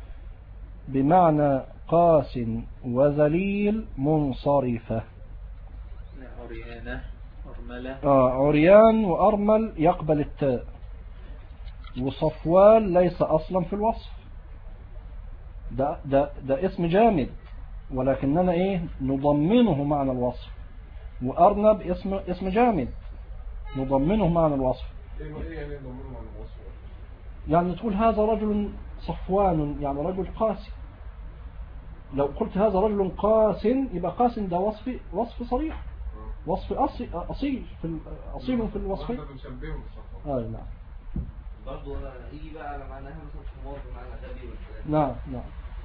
A: بمعنى قاس وذليل منصرفة.
B: عريانة أرملة
A: عريان وأرمل يقبل التاء، وصفوان ليس أصلا في الوصف. ده اسم جامد ولكننا ايه نضمنه معنى الوصف. وأرنب اسم جامد نضمنه معنى الوصف. يعني تقول هذا رجل صفوان يعني رجل قاسي. لو قلت هذا رجل قاس يبقى قاس ده وصف صريح، وصف أصيل في الوصف. نعم
E: برضه يجي بقى على معناها مثلا حمار بمعنى غبي والكلام.
A: نعم
E: انا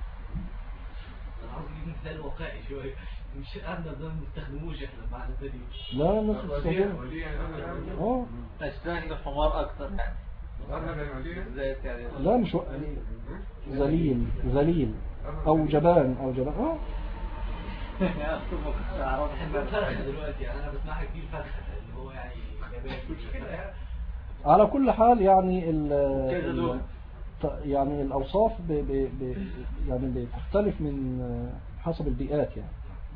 E: عاوز اجيب مثال واقعي شويه، مش ارنب ده ما بنستخدموش احنا بمعنى ثاني.
A: لا الناس بتستخدمه.
B: اشباه الحمار اكتر يعني.
A: لا مش ذليل او جبان
E: فرخه دلوقتي يعني انا بسمعها كتير فرخه اللي هو يعني جبان.
A: على كل حال يعني يعني الأوصاف يعني بتختلف من حسب البيئات يعني.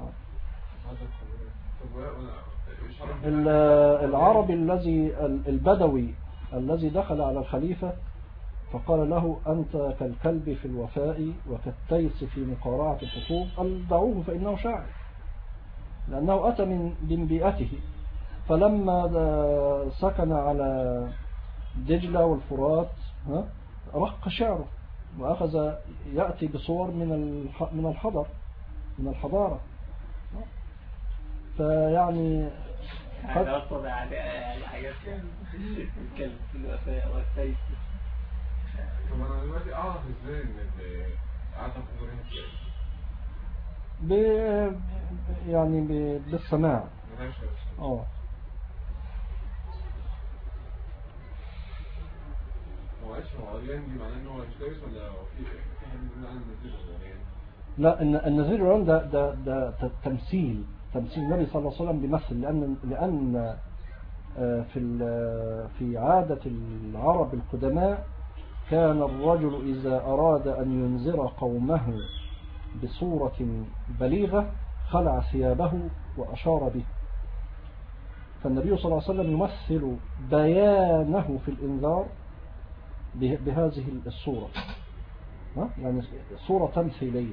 A: العربي البدوي الذي دخل على الخليفة فقال له أنت كالكلب في الوفاء وكالتيس في مقارعة الخطوب، قال دعوه فإنه شاعر، لأنه أتى من بيئته. فلما سكن على دجلة والفرات رق شعره وأخذ يأتي بصور من الحضارة. فيعني
B: أقصد على حاجات الكلب في الوفاء والسيف.
D: طب أنا دلوقتي أعرف إزاي إن عدم حضورها
A: يعني بالسماع. لا النذير والعريان ده تمثيل النبي صلى الله عليه وسلم بيمثل، لأن في عادة العرب القدماء كان الرجل إذا أراد أن ينذر قومه بصورة بليغة خلع ثيابه وأشار به. فالنبي صلى الله عليه وسلم يمثل بيانه في الإنذار بهذه الصورة، يعني صورة تمثيلية.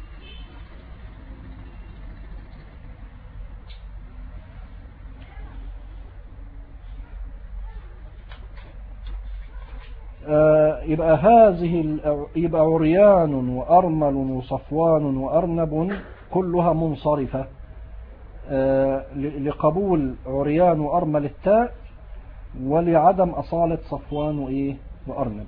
A: يبقى عريان وأرمل وصفوان وأرنب كلها منصرفة لقبول عريان وأرمل التاء ولعدم أصالة صفوان وأرنب.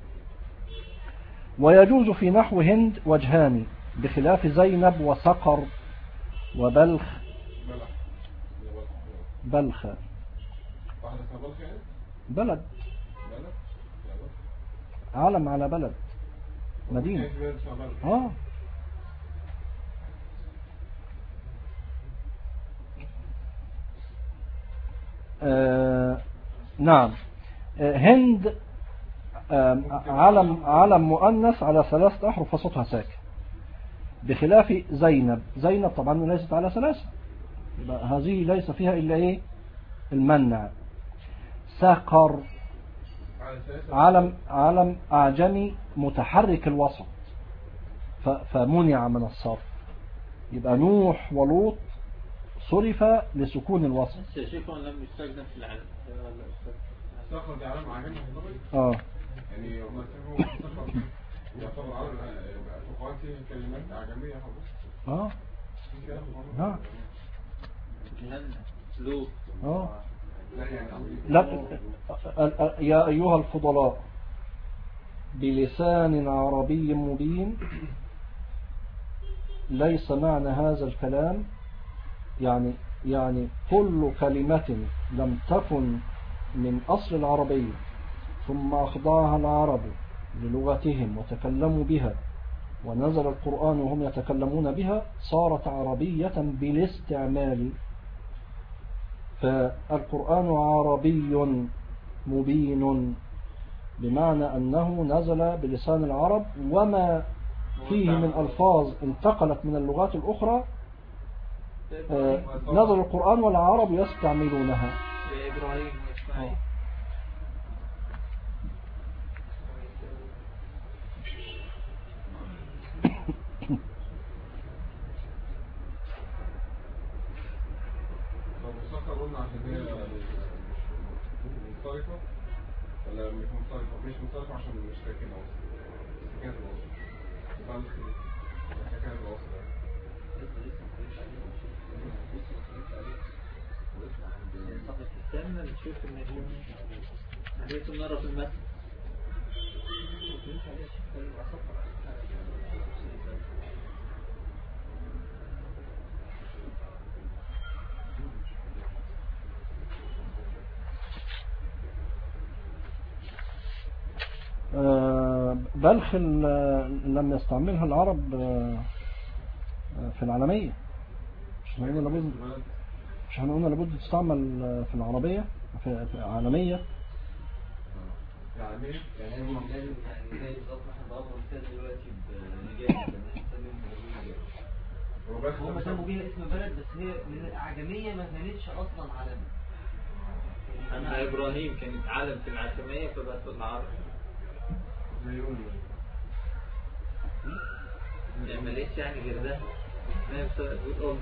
A: ويجوز في نحو هند وجهان بخلاف زينب وسقر وبلخ. بلد علم على بلد مدينة. نعم. هند علم مؤنث على 3 أحرف فصوتها ساكن، بخلاف زينب طبعا ليست على 3، يبقى هذه ليس فيها إلا إيه المنع. سقر علم أعجمي متحرك الوسط فمنع من الصرف. يبقى نوح ولوط صرف لسكون الوسط.
B: شيخ لم يستخدم في العلم.
D: سقر دي علم عجمي يعني سقر يعتبر علم فقواتي كلمات أعجمية حضرتك.
A: نعم.
B: لوط.
A: لا يا أيها الفضلاء بلسان عربي مبين. ليس معنى هذا الكلام يعني كل كلمة لم تكن من أصل العربية ثم أخضعها العرب للغتهم وتكلموا بها ونزل القرآن وهم يتكلمون بها صارت عربية بالاستعمال. فالقرآن عربي مبين بمعنى أنه نزل بلسان العرب وما فيه من ألفاظ انتقلت من اللغات الأخرى نزل القرآن والعرب يستعملونها.
B: إبراهيم وإسماعيل.
D: قلنا عشان هي منطلقة ولا مش منطلقة؟ مش منطلقة عشان مش ساكنة سكنات الوسط سكنات الوسط
B: استنى نشوف النجوم عليكم نرى في المسجد.
A: بلخ لم يستعملها العرب في العالمية. مش احنا قلنا لابد تستعمل في العربية في العالمية.
E: يعني هم زي بالظبط احنا ضربنا مثال دلوقتي بنجاح هم سموا بيها اسم بلد بس هي من الأعجمية ما كانتش أصلا علم.
B: أما إبراهيم كانت علم في العجمية فبقت في العرب. ما ليش يعني غير ده ما يبقى تقول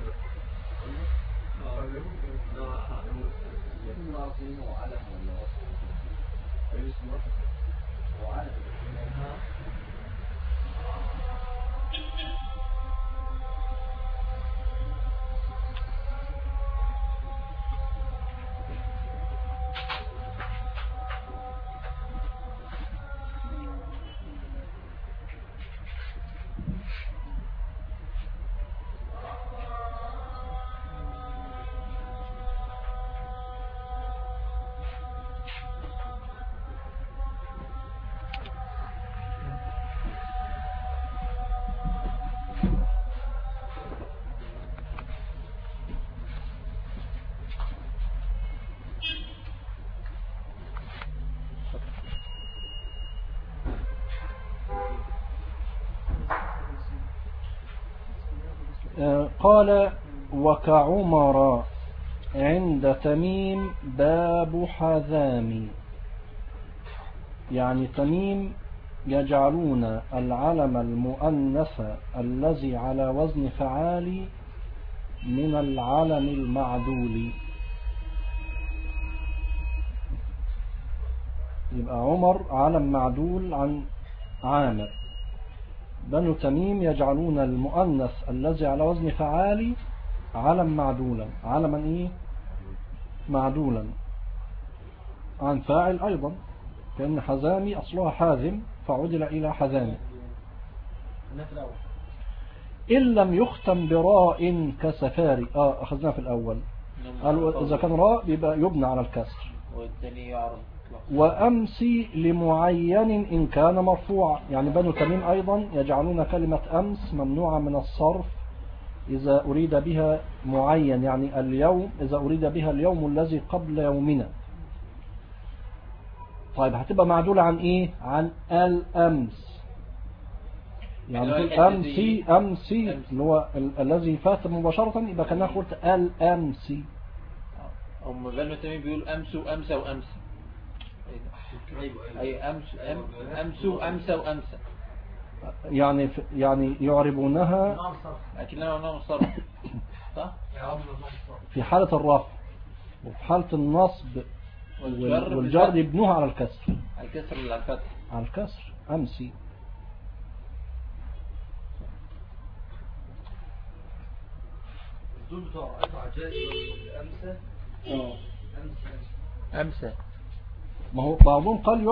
A: قال وكعمر عند تميم باب حذام. يعني تميم يجعلون العلم المؤنث الذي على وزن فعال من العلم المعدول. يبقى عمر علم معدول عن عامر. بنو تميم يجعلون المؤنث الذي على وزن فعال علم معدولا. علما ايه؟ معدولا عن فاعل ايضا، لان حزامي اصلها حازم فعدل الى حزامي. ان لم يختم براء كسفاري. اخذناها في الاول. قالوا اذا كان راء يبقى يبنى على الكسر.
B: والثاني يعرض.
A: وأمسي لمعين إن كان مرفوعا. يعني بنو تميم أيضا يجعلون كلمة أمس ممنوعة من الصرف إذا أريد بها معين، يعني اليوم إذا أريد بها اليوم الذي قبل يومنا. طيب هتبقى معدولة عن إيه؟ عن الأمس. يعني
B: اللي هو
A: تقول
B: الحتة
A: أمسي
B: دي.
A: أمسي اللي هو الذي فات مباشرة، يبقى كأنها قلت الأمسي.
B: هم بنو تميم بيقول أمسوا أمسى وأمسى.
E: ايوه
B: أي أمسوا أمسى وأمسى.
A: يعني يعربونها
E: نعم صح.
B: لكنها نوع صرف صح؟
E: يا رب نعم صح.
A: في حالة الرفع، وفي حالة النصب والجر يبنوها على الكسر.
B: الكسر اللي على الفتح.
A: على الكسر أمسي.
E: دول بتوع عجائب أمسى.
B: أمسى.
A: ما هو بعضهم قال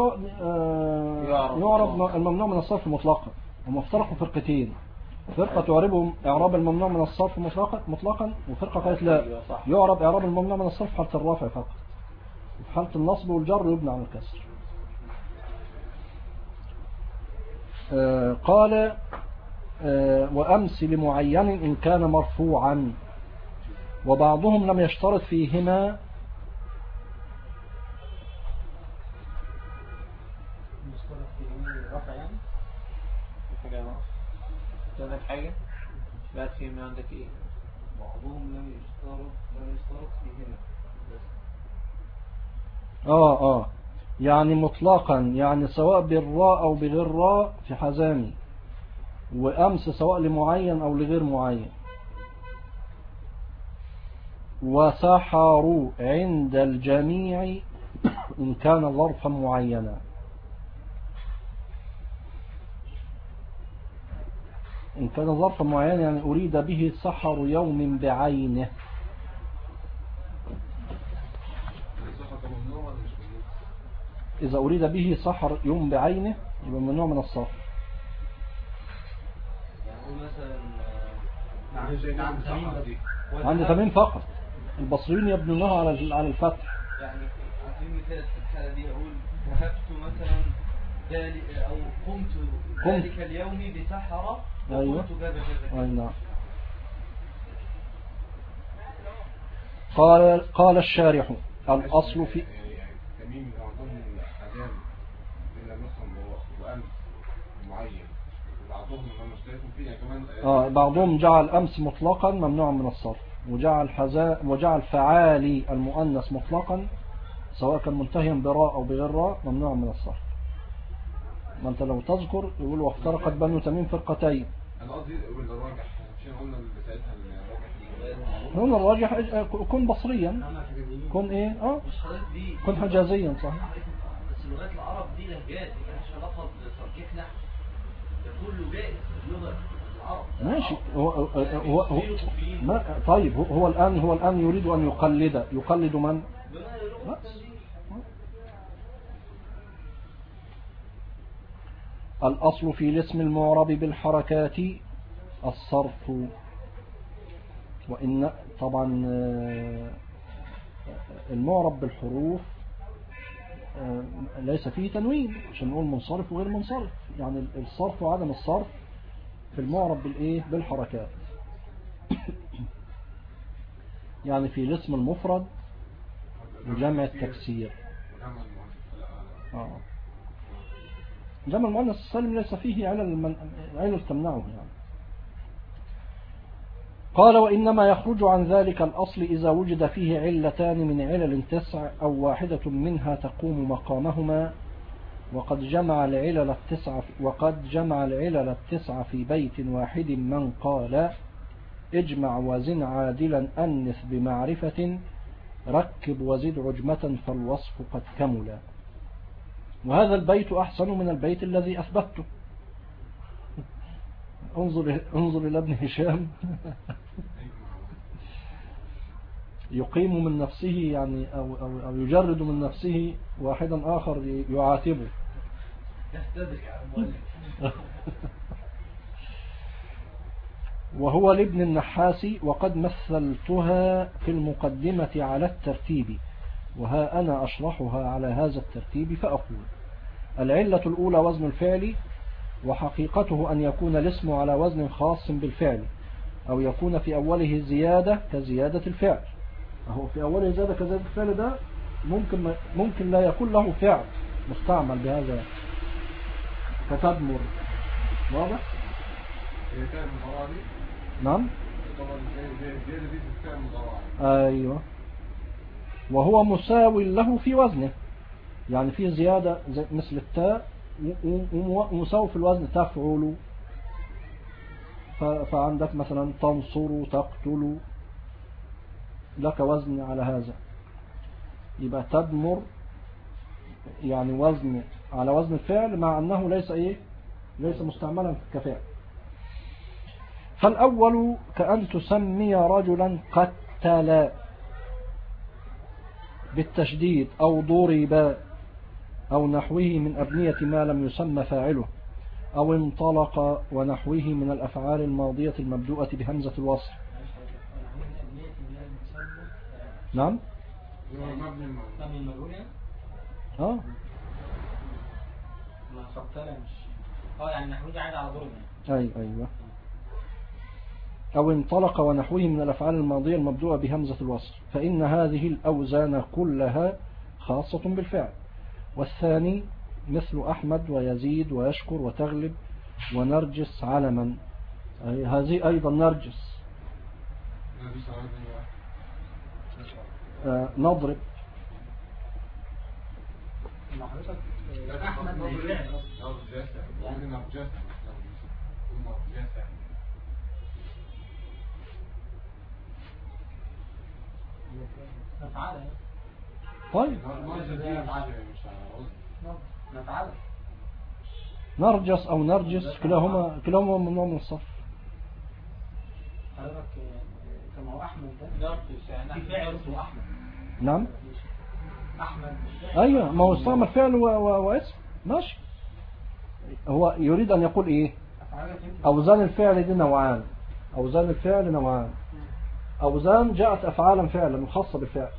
A: يعرب الممنوع من الصرف مطلقا. هم افترقوا فرقتين، فرقة تعربهم إعراب الممنوع من الصرف مطلقا، وفرقة قالت لا، يعرب إعراب الممنوع من الصرف حالة الرفع فقط، وفي حالة النصب والجر يبنى على الكسر. قال وأمس لمعين إن كان مرفوعا، وبعضهم لم يشترط فيهما
B: عندك حاجة؟ بعد فيما عندك ايه؟
E: بعضهم لم يشترط فيهما.
A: يعني مطلقا، يعني سواء بالراء أو بغير راء في حزامي، وأمس سواء لمعين أو لغير معين. وسحروا عند الجميع إن كان ظرفا معينا. إن كان ظرفا معينا يعني أريد به سحر يوم بعينه. إذا أريد به سحر يوم بعينه يبقى ممنوع من الصرف.
E: يعني مثلا
A: عند تميم فقط، البصريين يبنونها على الفتح.
E: يعني على سبيل المثال في الحالة دي أقول ذهبت مثلا أو قمت ذلك اليوم بسحرة
A: أيوة.
E: وقلت كذا كذا.
A: أي نعم. قال الشارح الأصل في
D: تميم بعضهم حزام إلا مثلا وأمس معين، بعضهم هم مشتركوا فيه كمان.
A: بعضهم جعل أمس مطلقا ممنوعا من الصرف، وجعل فعالي المؤنث مطلقا سواء كان منتهيا براء أو بغير راء ممنوعا من الصرف. ما أنت لو تذكر يقول وافترقت بنو تميم فرقتين.
D: أنا قصدي الراجح، عشان قلنا ساعتها الراجح.
A: هنا الراجح كن بصريا، كن ايه كن حجازيا صح.
E: بس لغات العرب دي لهجات مالهاش علاقه بتركيب نحو، ده كله جائز في لغه العرب.
A: ماشي. طيب هو الآن يريد أن يقلد من؟ الأصل في الاسم المعرب بالحركات الصرف، وإن طبعا المعرب بالحروف ليس فيه تنوين عشان نقول منصرف وغير منصرف، يعني الصرف وعدم الصرف في المعرب بالإيه؟ بالحركات. يعني في الاسم المفرد وجمع التكسير. جمع المؤنث السالم ليس فيه علل تمنعه يعني. قال وإنما يخرج عن ذلك الأصل إذا وجد فيه علتان من علل 9 أو واحدة منها تقوم مقامهما، وقد جمع العلل التسع في بيت واحد من قال اجمع وزن عادلا أنث بمعرفة ركب وزد عجمة فالوصف قد كمل. وهذا البيت أحسن من البيت الذي أثبته. انظر إلى ابن هشام يقيم من نفسه يعني أو يجرد من نفسه واحدا آخر يعاتبه. وهو لابن النحاس وقد مثلتها في المقدمة على الترتيب، وها أنا أشرحها على هذا الترتيب فأقول: العلة الأولى وزن الفعل، وحقيقته أن يكون الاسم على وزن خاص بالفعل، أو يكون في أوله زيادة كزيادة الفعل. أهو في أوله زيادة كزيادة الفعل ده ممكن لا يكون له فعل مستعمل بهذا كتدمر، واضح؟
D: هي تاء المضارعة دي
A: نعم
D: طبعا زيادة دي في تاء المضارعة.
A: أيوة، وهو مساوي له في وزنه، يعني في زيادة مثل التاء ومساوي في الوزن تفعل. فعندك مثلا تنصر تقتل لك وزن على هذا، يبقى تدمر يعني وزن على وزن الفعل مع أنه ليس مستعملا كفعل. فالأول كأن تسمي رجلا قتل بالتشديد أو ضرب أو نحوه من أبنية ما لم يسمى فاعله، أو انطلق ونحوه من الأفعال الماضية المبدوءة بهمزة الوصل. نعم
C: يعني نحوه عاد على ضرب.
A: أيوة. أو انطلق ونحوه من الأفعال الماضية المبدوءة بهمزة الوصل، فإن هذه الأوزان كلها خاصة بالفعل. والثاني مثل أحمد ويزيد ويشكر وتغلب ونرجس علما، هذه أيضا نرجس. نضرب.
C: أحمد
A: طيب نرجس أو نرجس كلاهما ممنوع من الصرف.
C: كما هو أحمد ده في فعل اسمه أحمد.
A: نعم
C: أحمد
A: أيوة، ما هو استعمل فعل واسم ماشي. هو يريد أن يقول إيه؟ أوزان الفعل دي نوعان. أوزان الفعل نوعان، أوزان جاءت أفعالا فعلا خاصة بالفعل،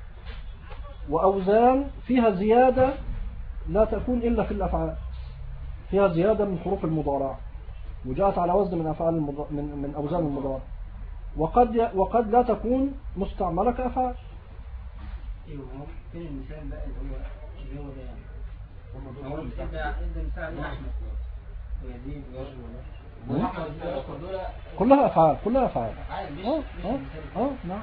A: وأوزان فيها زيادة لا تكون إلا في الأفعال، فيها زيادة من حروف المضارعة وجاءت على وزن من أفعال من أوزان المضارعة، وقد لا تكون مستعملة كأفعال.
C: ايوه، فين المثال بقى اللي هو ده يعني هو مثال احمد ويزيد
A: كلها افعال نعم.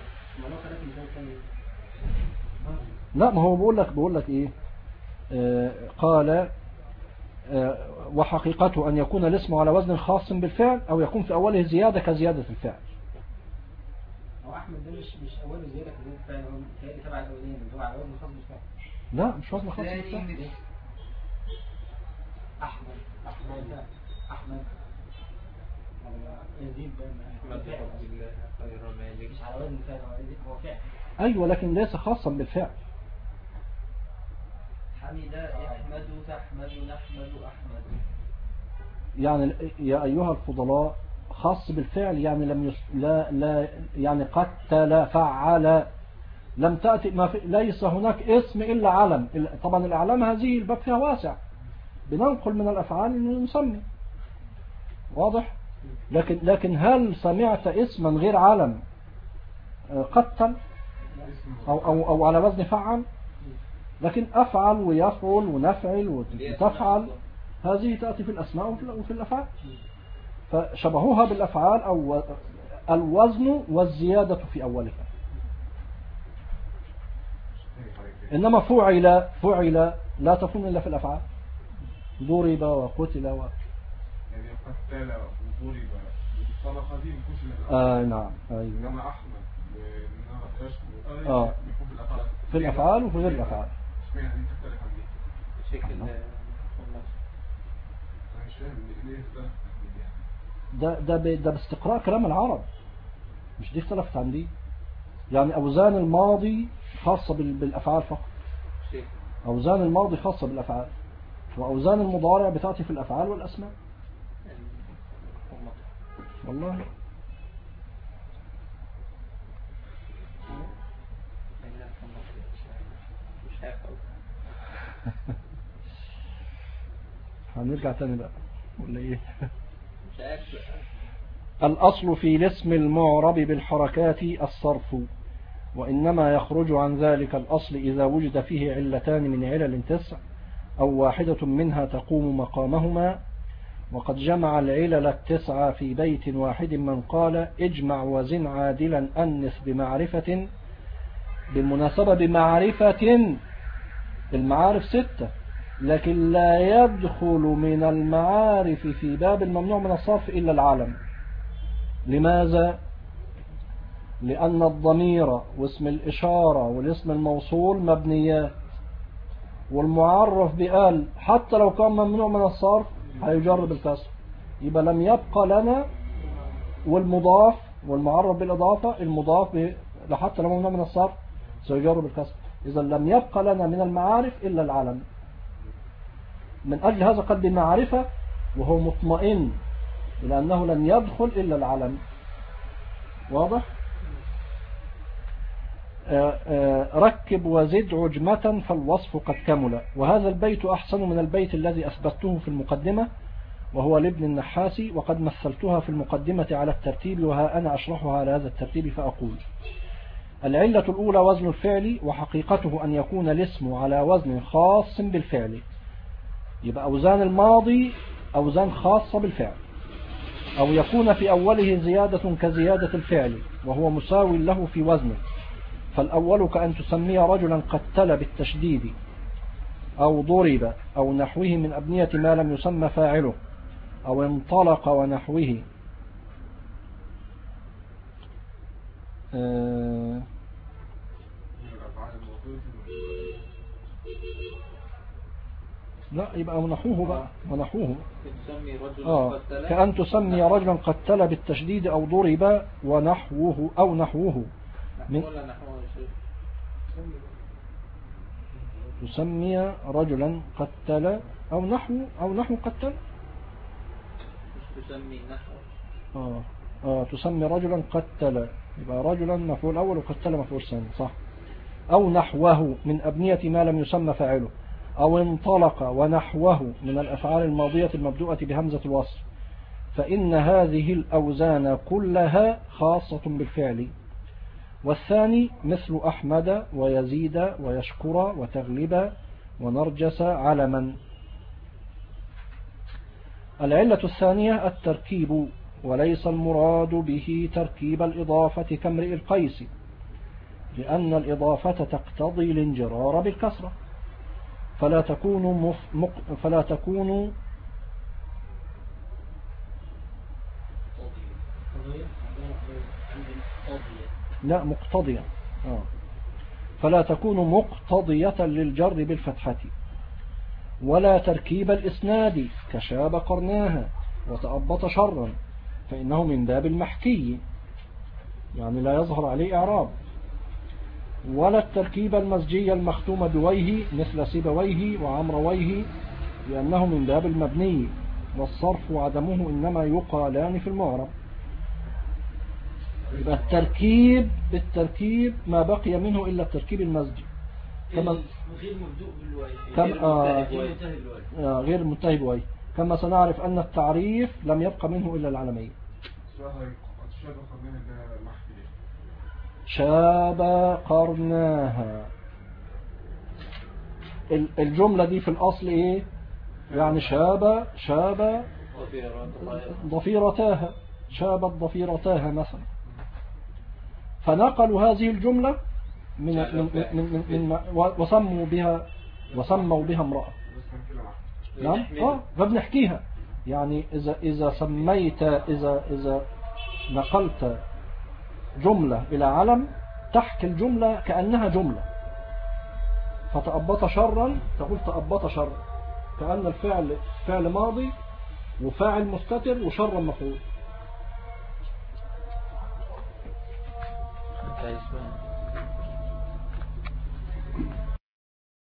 A: لا، ما هو بقول لك ايه، قال وحقيقته ان يكون الاسم على وزن خاص بالفعل او يكون في اوله زيادة كزيادة الفعل.
C: احمد ده مش اوله زياده في الفعل، هو تبع الاولين اللي هو على وزن خاص بالفعل.
A: لا، مش وزن خاص بالفعل.
C: احمد يزيد ده مش على وزن الفعل، هو فعل.
A: ايوه، لكن ليس خاصا بالفعل.
E: حمد يحمد تحمد نحمد احمد،
A: يعني يا ايها الفضلاء خاص بالفعل، يعني لا يعني قتل فعل، لم تأتي ليس هناك اسم إلا علم. طبعا الأعلام هذه الباب فيها واسع، بننقل من الأفعال نسمي، واضح. لكن هل سمعت اسما غير علم قتل أو على وزن فعل؟ لكن أفعل ويفعل ونفعل وتفعل هذه تأتي في الأسماء وفي الأفعال، فشبهوها بالأفعال أو الوزن والزيادة في أولها. إنما فعل لا تكون إلا في الأفعال، ضرب وقتل
D: يعني قتل وضرب الطلقة دي مفوش إلا
A: نعم. أيوة.
D: إنما أحمد وإنما
A: في الأفعال وفي غير الأفعال.
D: اشمعنى دي تختلف عن دي؟
B: الشكل
D: أنا مش فاهم ليه اختلفت
A: ده باستقراء كلام العرب، مش دي اختلفت عن دي. يعني أوزان الماضي خاصة بالأفعال فقط، أوزان الماضي خاصة بالأفعال، وأوزان المضارع بتأتي في الأفعال والأسماء. والله هنرجع تاني بقى ولا ايه؟ الأصل في الاسم المعرب بالحركات الصرف، وإنما يخرج عن ذلك الأصل إذا وجد فيه علتان من علل 9 أو واحدة منها تقوم مقامهما، وقد جمع العلل التسعة في بيت واحد من قال اجمع وزن عادلا أنس بمعرفة. بالمناسبة بمعرفة، المعارف 6، لكن لا يدخل من المعارف في باب الممنوع من الصرف إلا العلم. لماذا؟ لأن الضمير واسم الإشارة والاسم الموصول مبنيات، والمعرف بآل حتى لو كان ممنوع من الصرف هيجر بالكسر، يبقى لم يبقى لنا. والمضاف والمعرف بالإضافة، المضاف حتى لو ممنوع من الصرف سيجر بالكسر. إذا لم يبقى لنا من المعارف إلا العلم. من أجل هذا قد بمعرفة وهو مطمئن لأنه لن يدخل إلا العلم. واضح؟ ركب وزد عجمة فالوصف قد كمل. وهذا البيت أحسن من البيت الذي أثبته في المقدمة، وهو لابن النحاسي، وقد مثلتها في المقدمة على الترتيب، وها أنا أشرحها على هذا الترتيب فأقول: العلة الأولى وزن الفعل، وحقيقته أن يكون الاسم على وزن خاص بالفعل. يبقى أوزان الماضي أوزان خاصة بالفعل، أو يكون في أوله زيادة كزيادة الفعل وهو مساوي له في وزنه. فالأول كأن تسمي رجلا قتل بالتشديد أو ضرب أو نحوه من أبنية ما لم يسمى فاعله، أو انطلق ونحوه. لا، يبقى ونحوه بقى، ونحوه. كأن تسمي رجلا قتل بالتشديد أو ضرب ونحوه أو نحوه من تسمي رجلا قتل أو نحو قتل.
B: تسمي نحو
A: تسمي رجلا قتل، يبقى رجلا مفعول أول وقتل مفعول ثاني، صح. أو نحوه من أبنية ما لم يسمى فاعله، أو انطلق ونحوه من الأفعال الماضية المبدوءة بهمزة الوصل. فإن هذه الأوزان كلها خاصة بالفعل. والثاني مثل أحمد ويزيد ويشكر وتغلب ونرجس علما. العلة الثانية التركيب، وليس المراد به تركيب الإضافة كامرئ القيس، لأن الإضافة تقتضي الانجرار بالكسرة، فلا تكون لا مقتضية فلا تكون مقتضية للجر بالفتحة. ولا تركيب الإسناد كشاب قرناها وتأبط شرا، فإنه من باب المحكي، يعني لا يظهر عليه إعراب. ولا التركيب المزجي المختوم بويه مثل سيبويه وعمرويه، لأنه من باب المبني، والصرف وعدمه إنما يقالان في المعرب. يبقى التركيب بالتركيب ما بقي منه إلا التركيب المزجي، كما
E: غير مبدوء بالواي،
A: غير منتهي بويه، كما سنعرف أن التعريف لم يبقى منه إلا العلمية. شاب قرناها، الجملة دي في الأصل إيه؟ يعني شاب ضفيرتاها، شابت ضفيرتاها مثلا، فنقلوا هذه الجملة من وسموا بها امرأة. نعم، فبنحكيها. يعني إذا سميت إذا نقلت جملة إلى علم تحكي الجملة كأنها جملة. فتأبط شرا تقول تأبط شرا، كأن الفعل فعل ماضي وفاعل مستتر وشرا مفعول.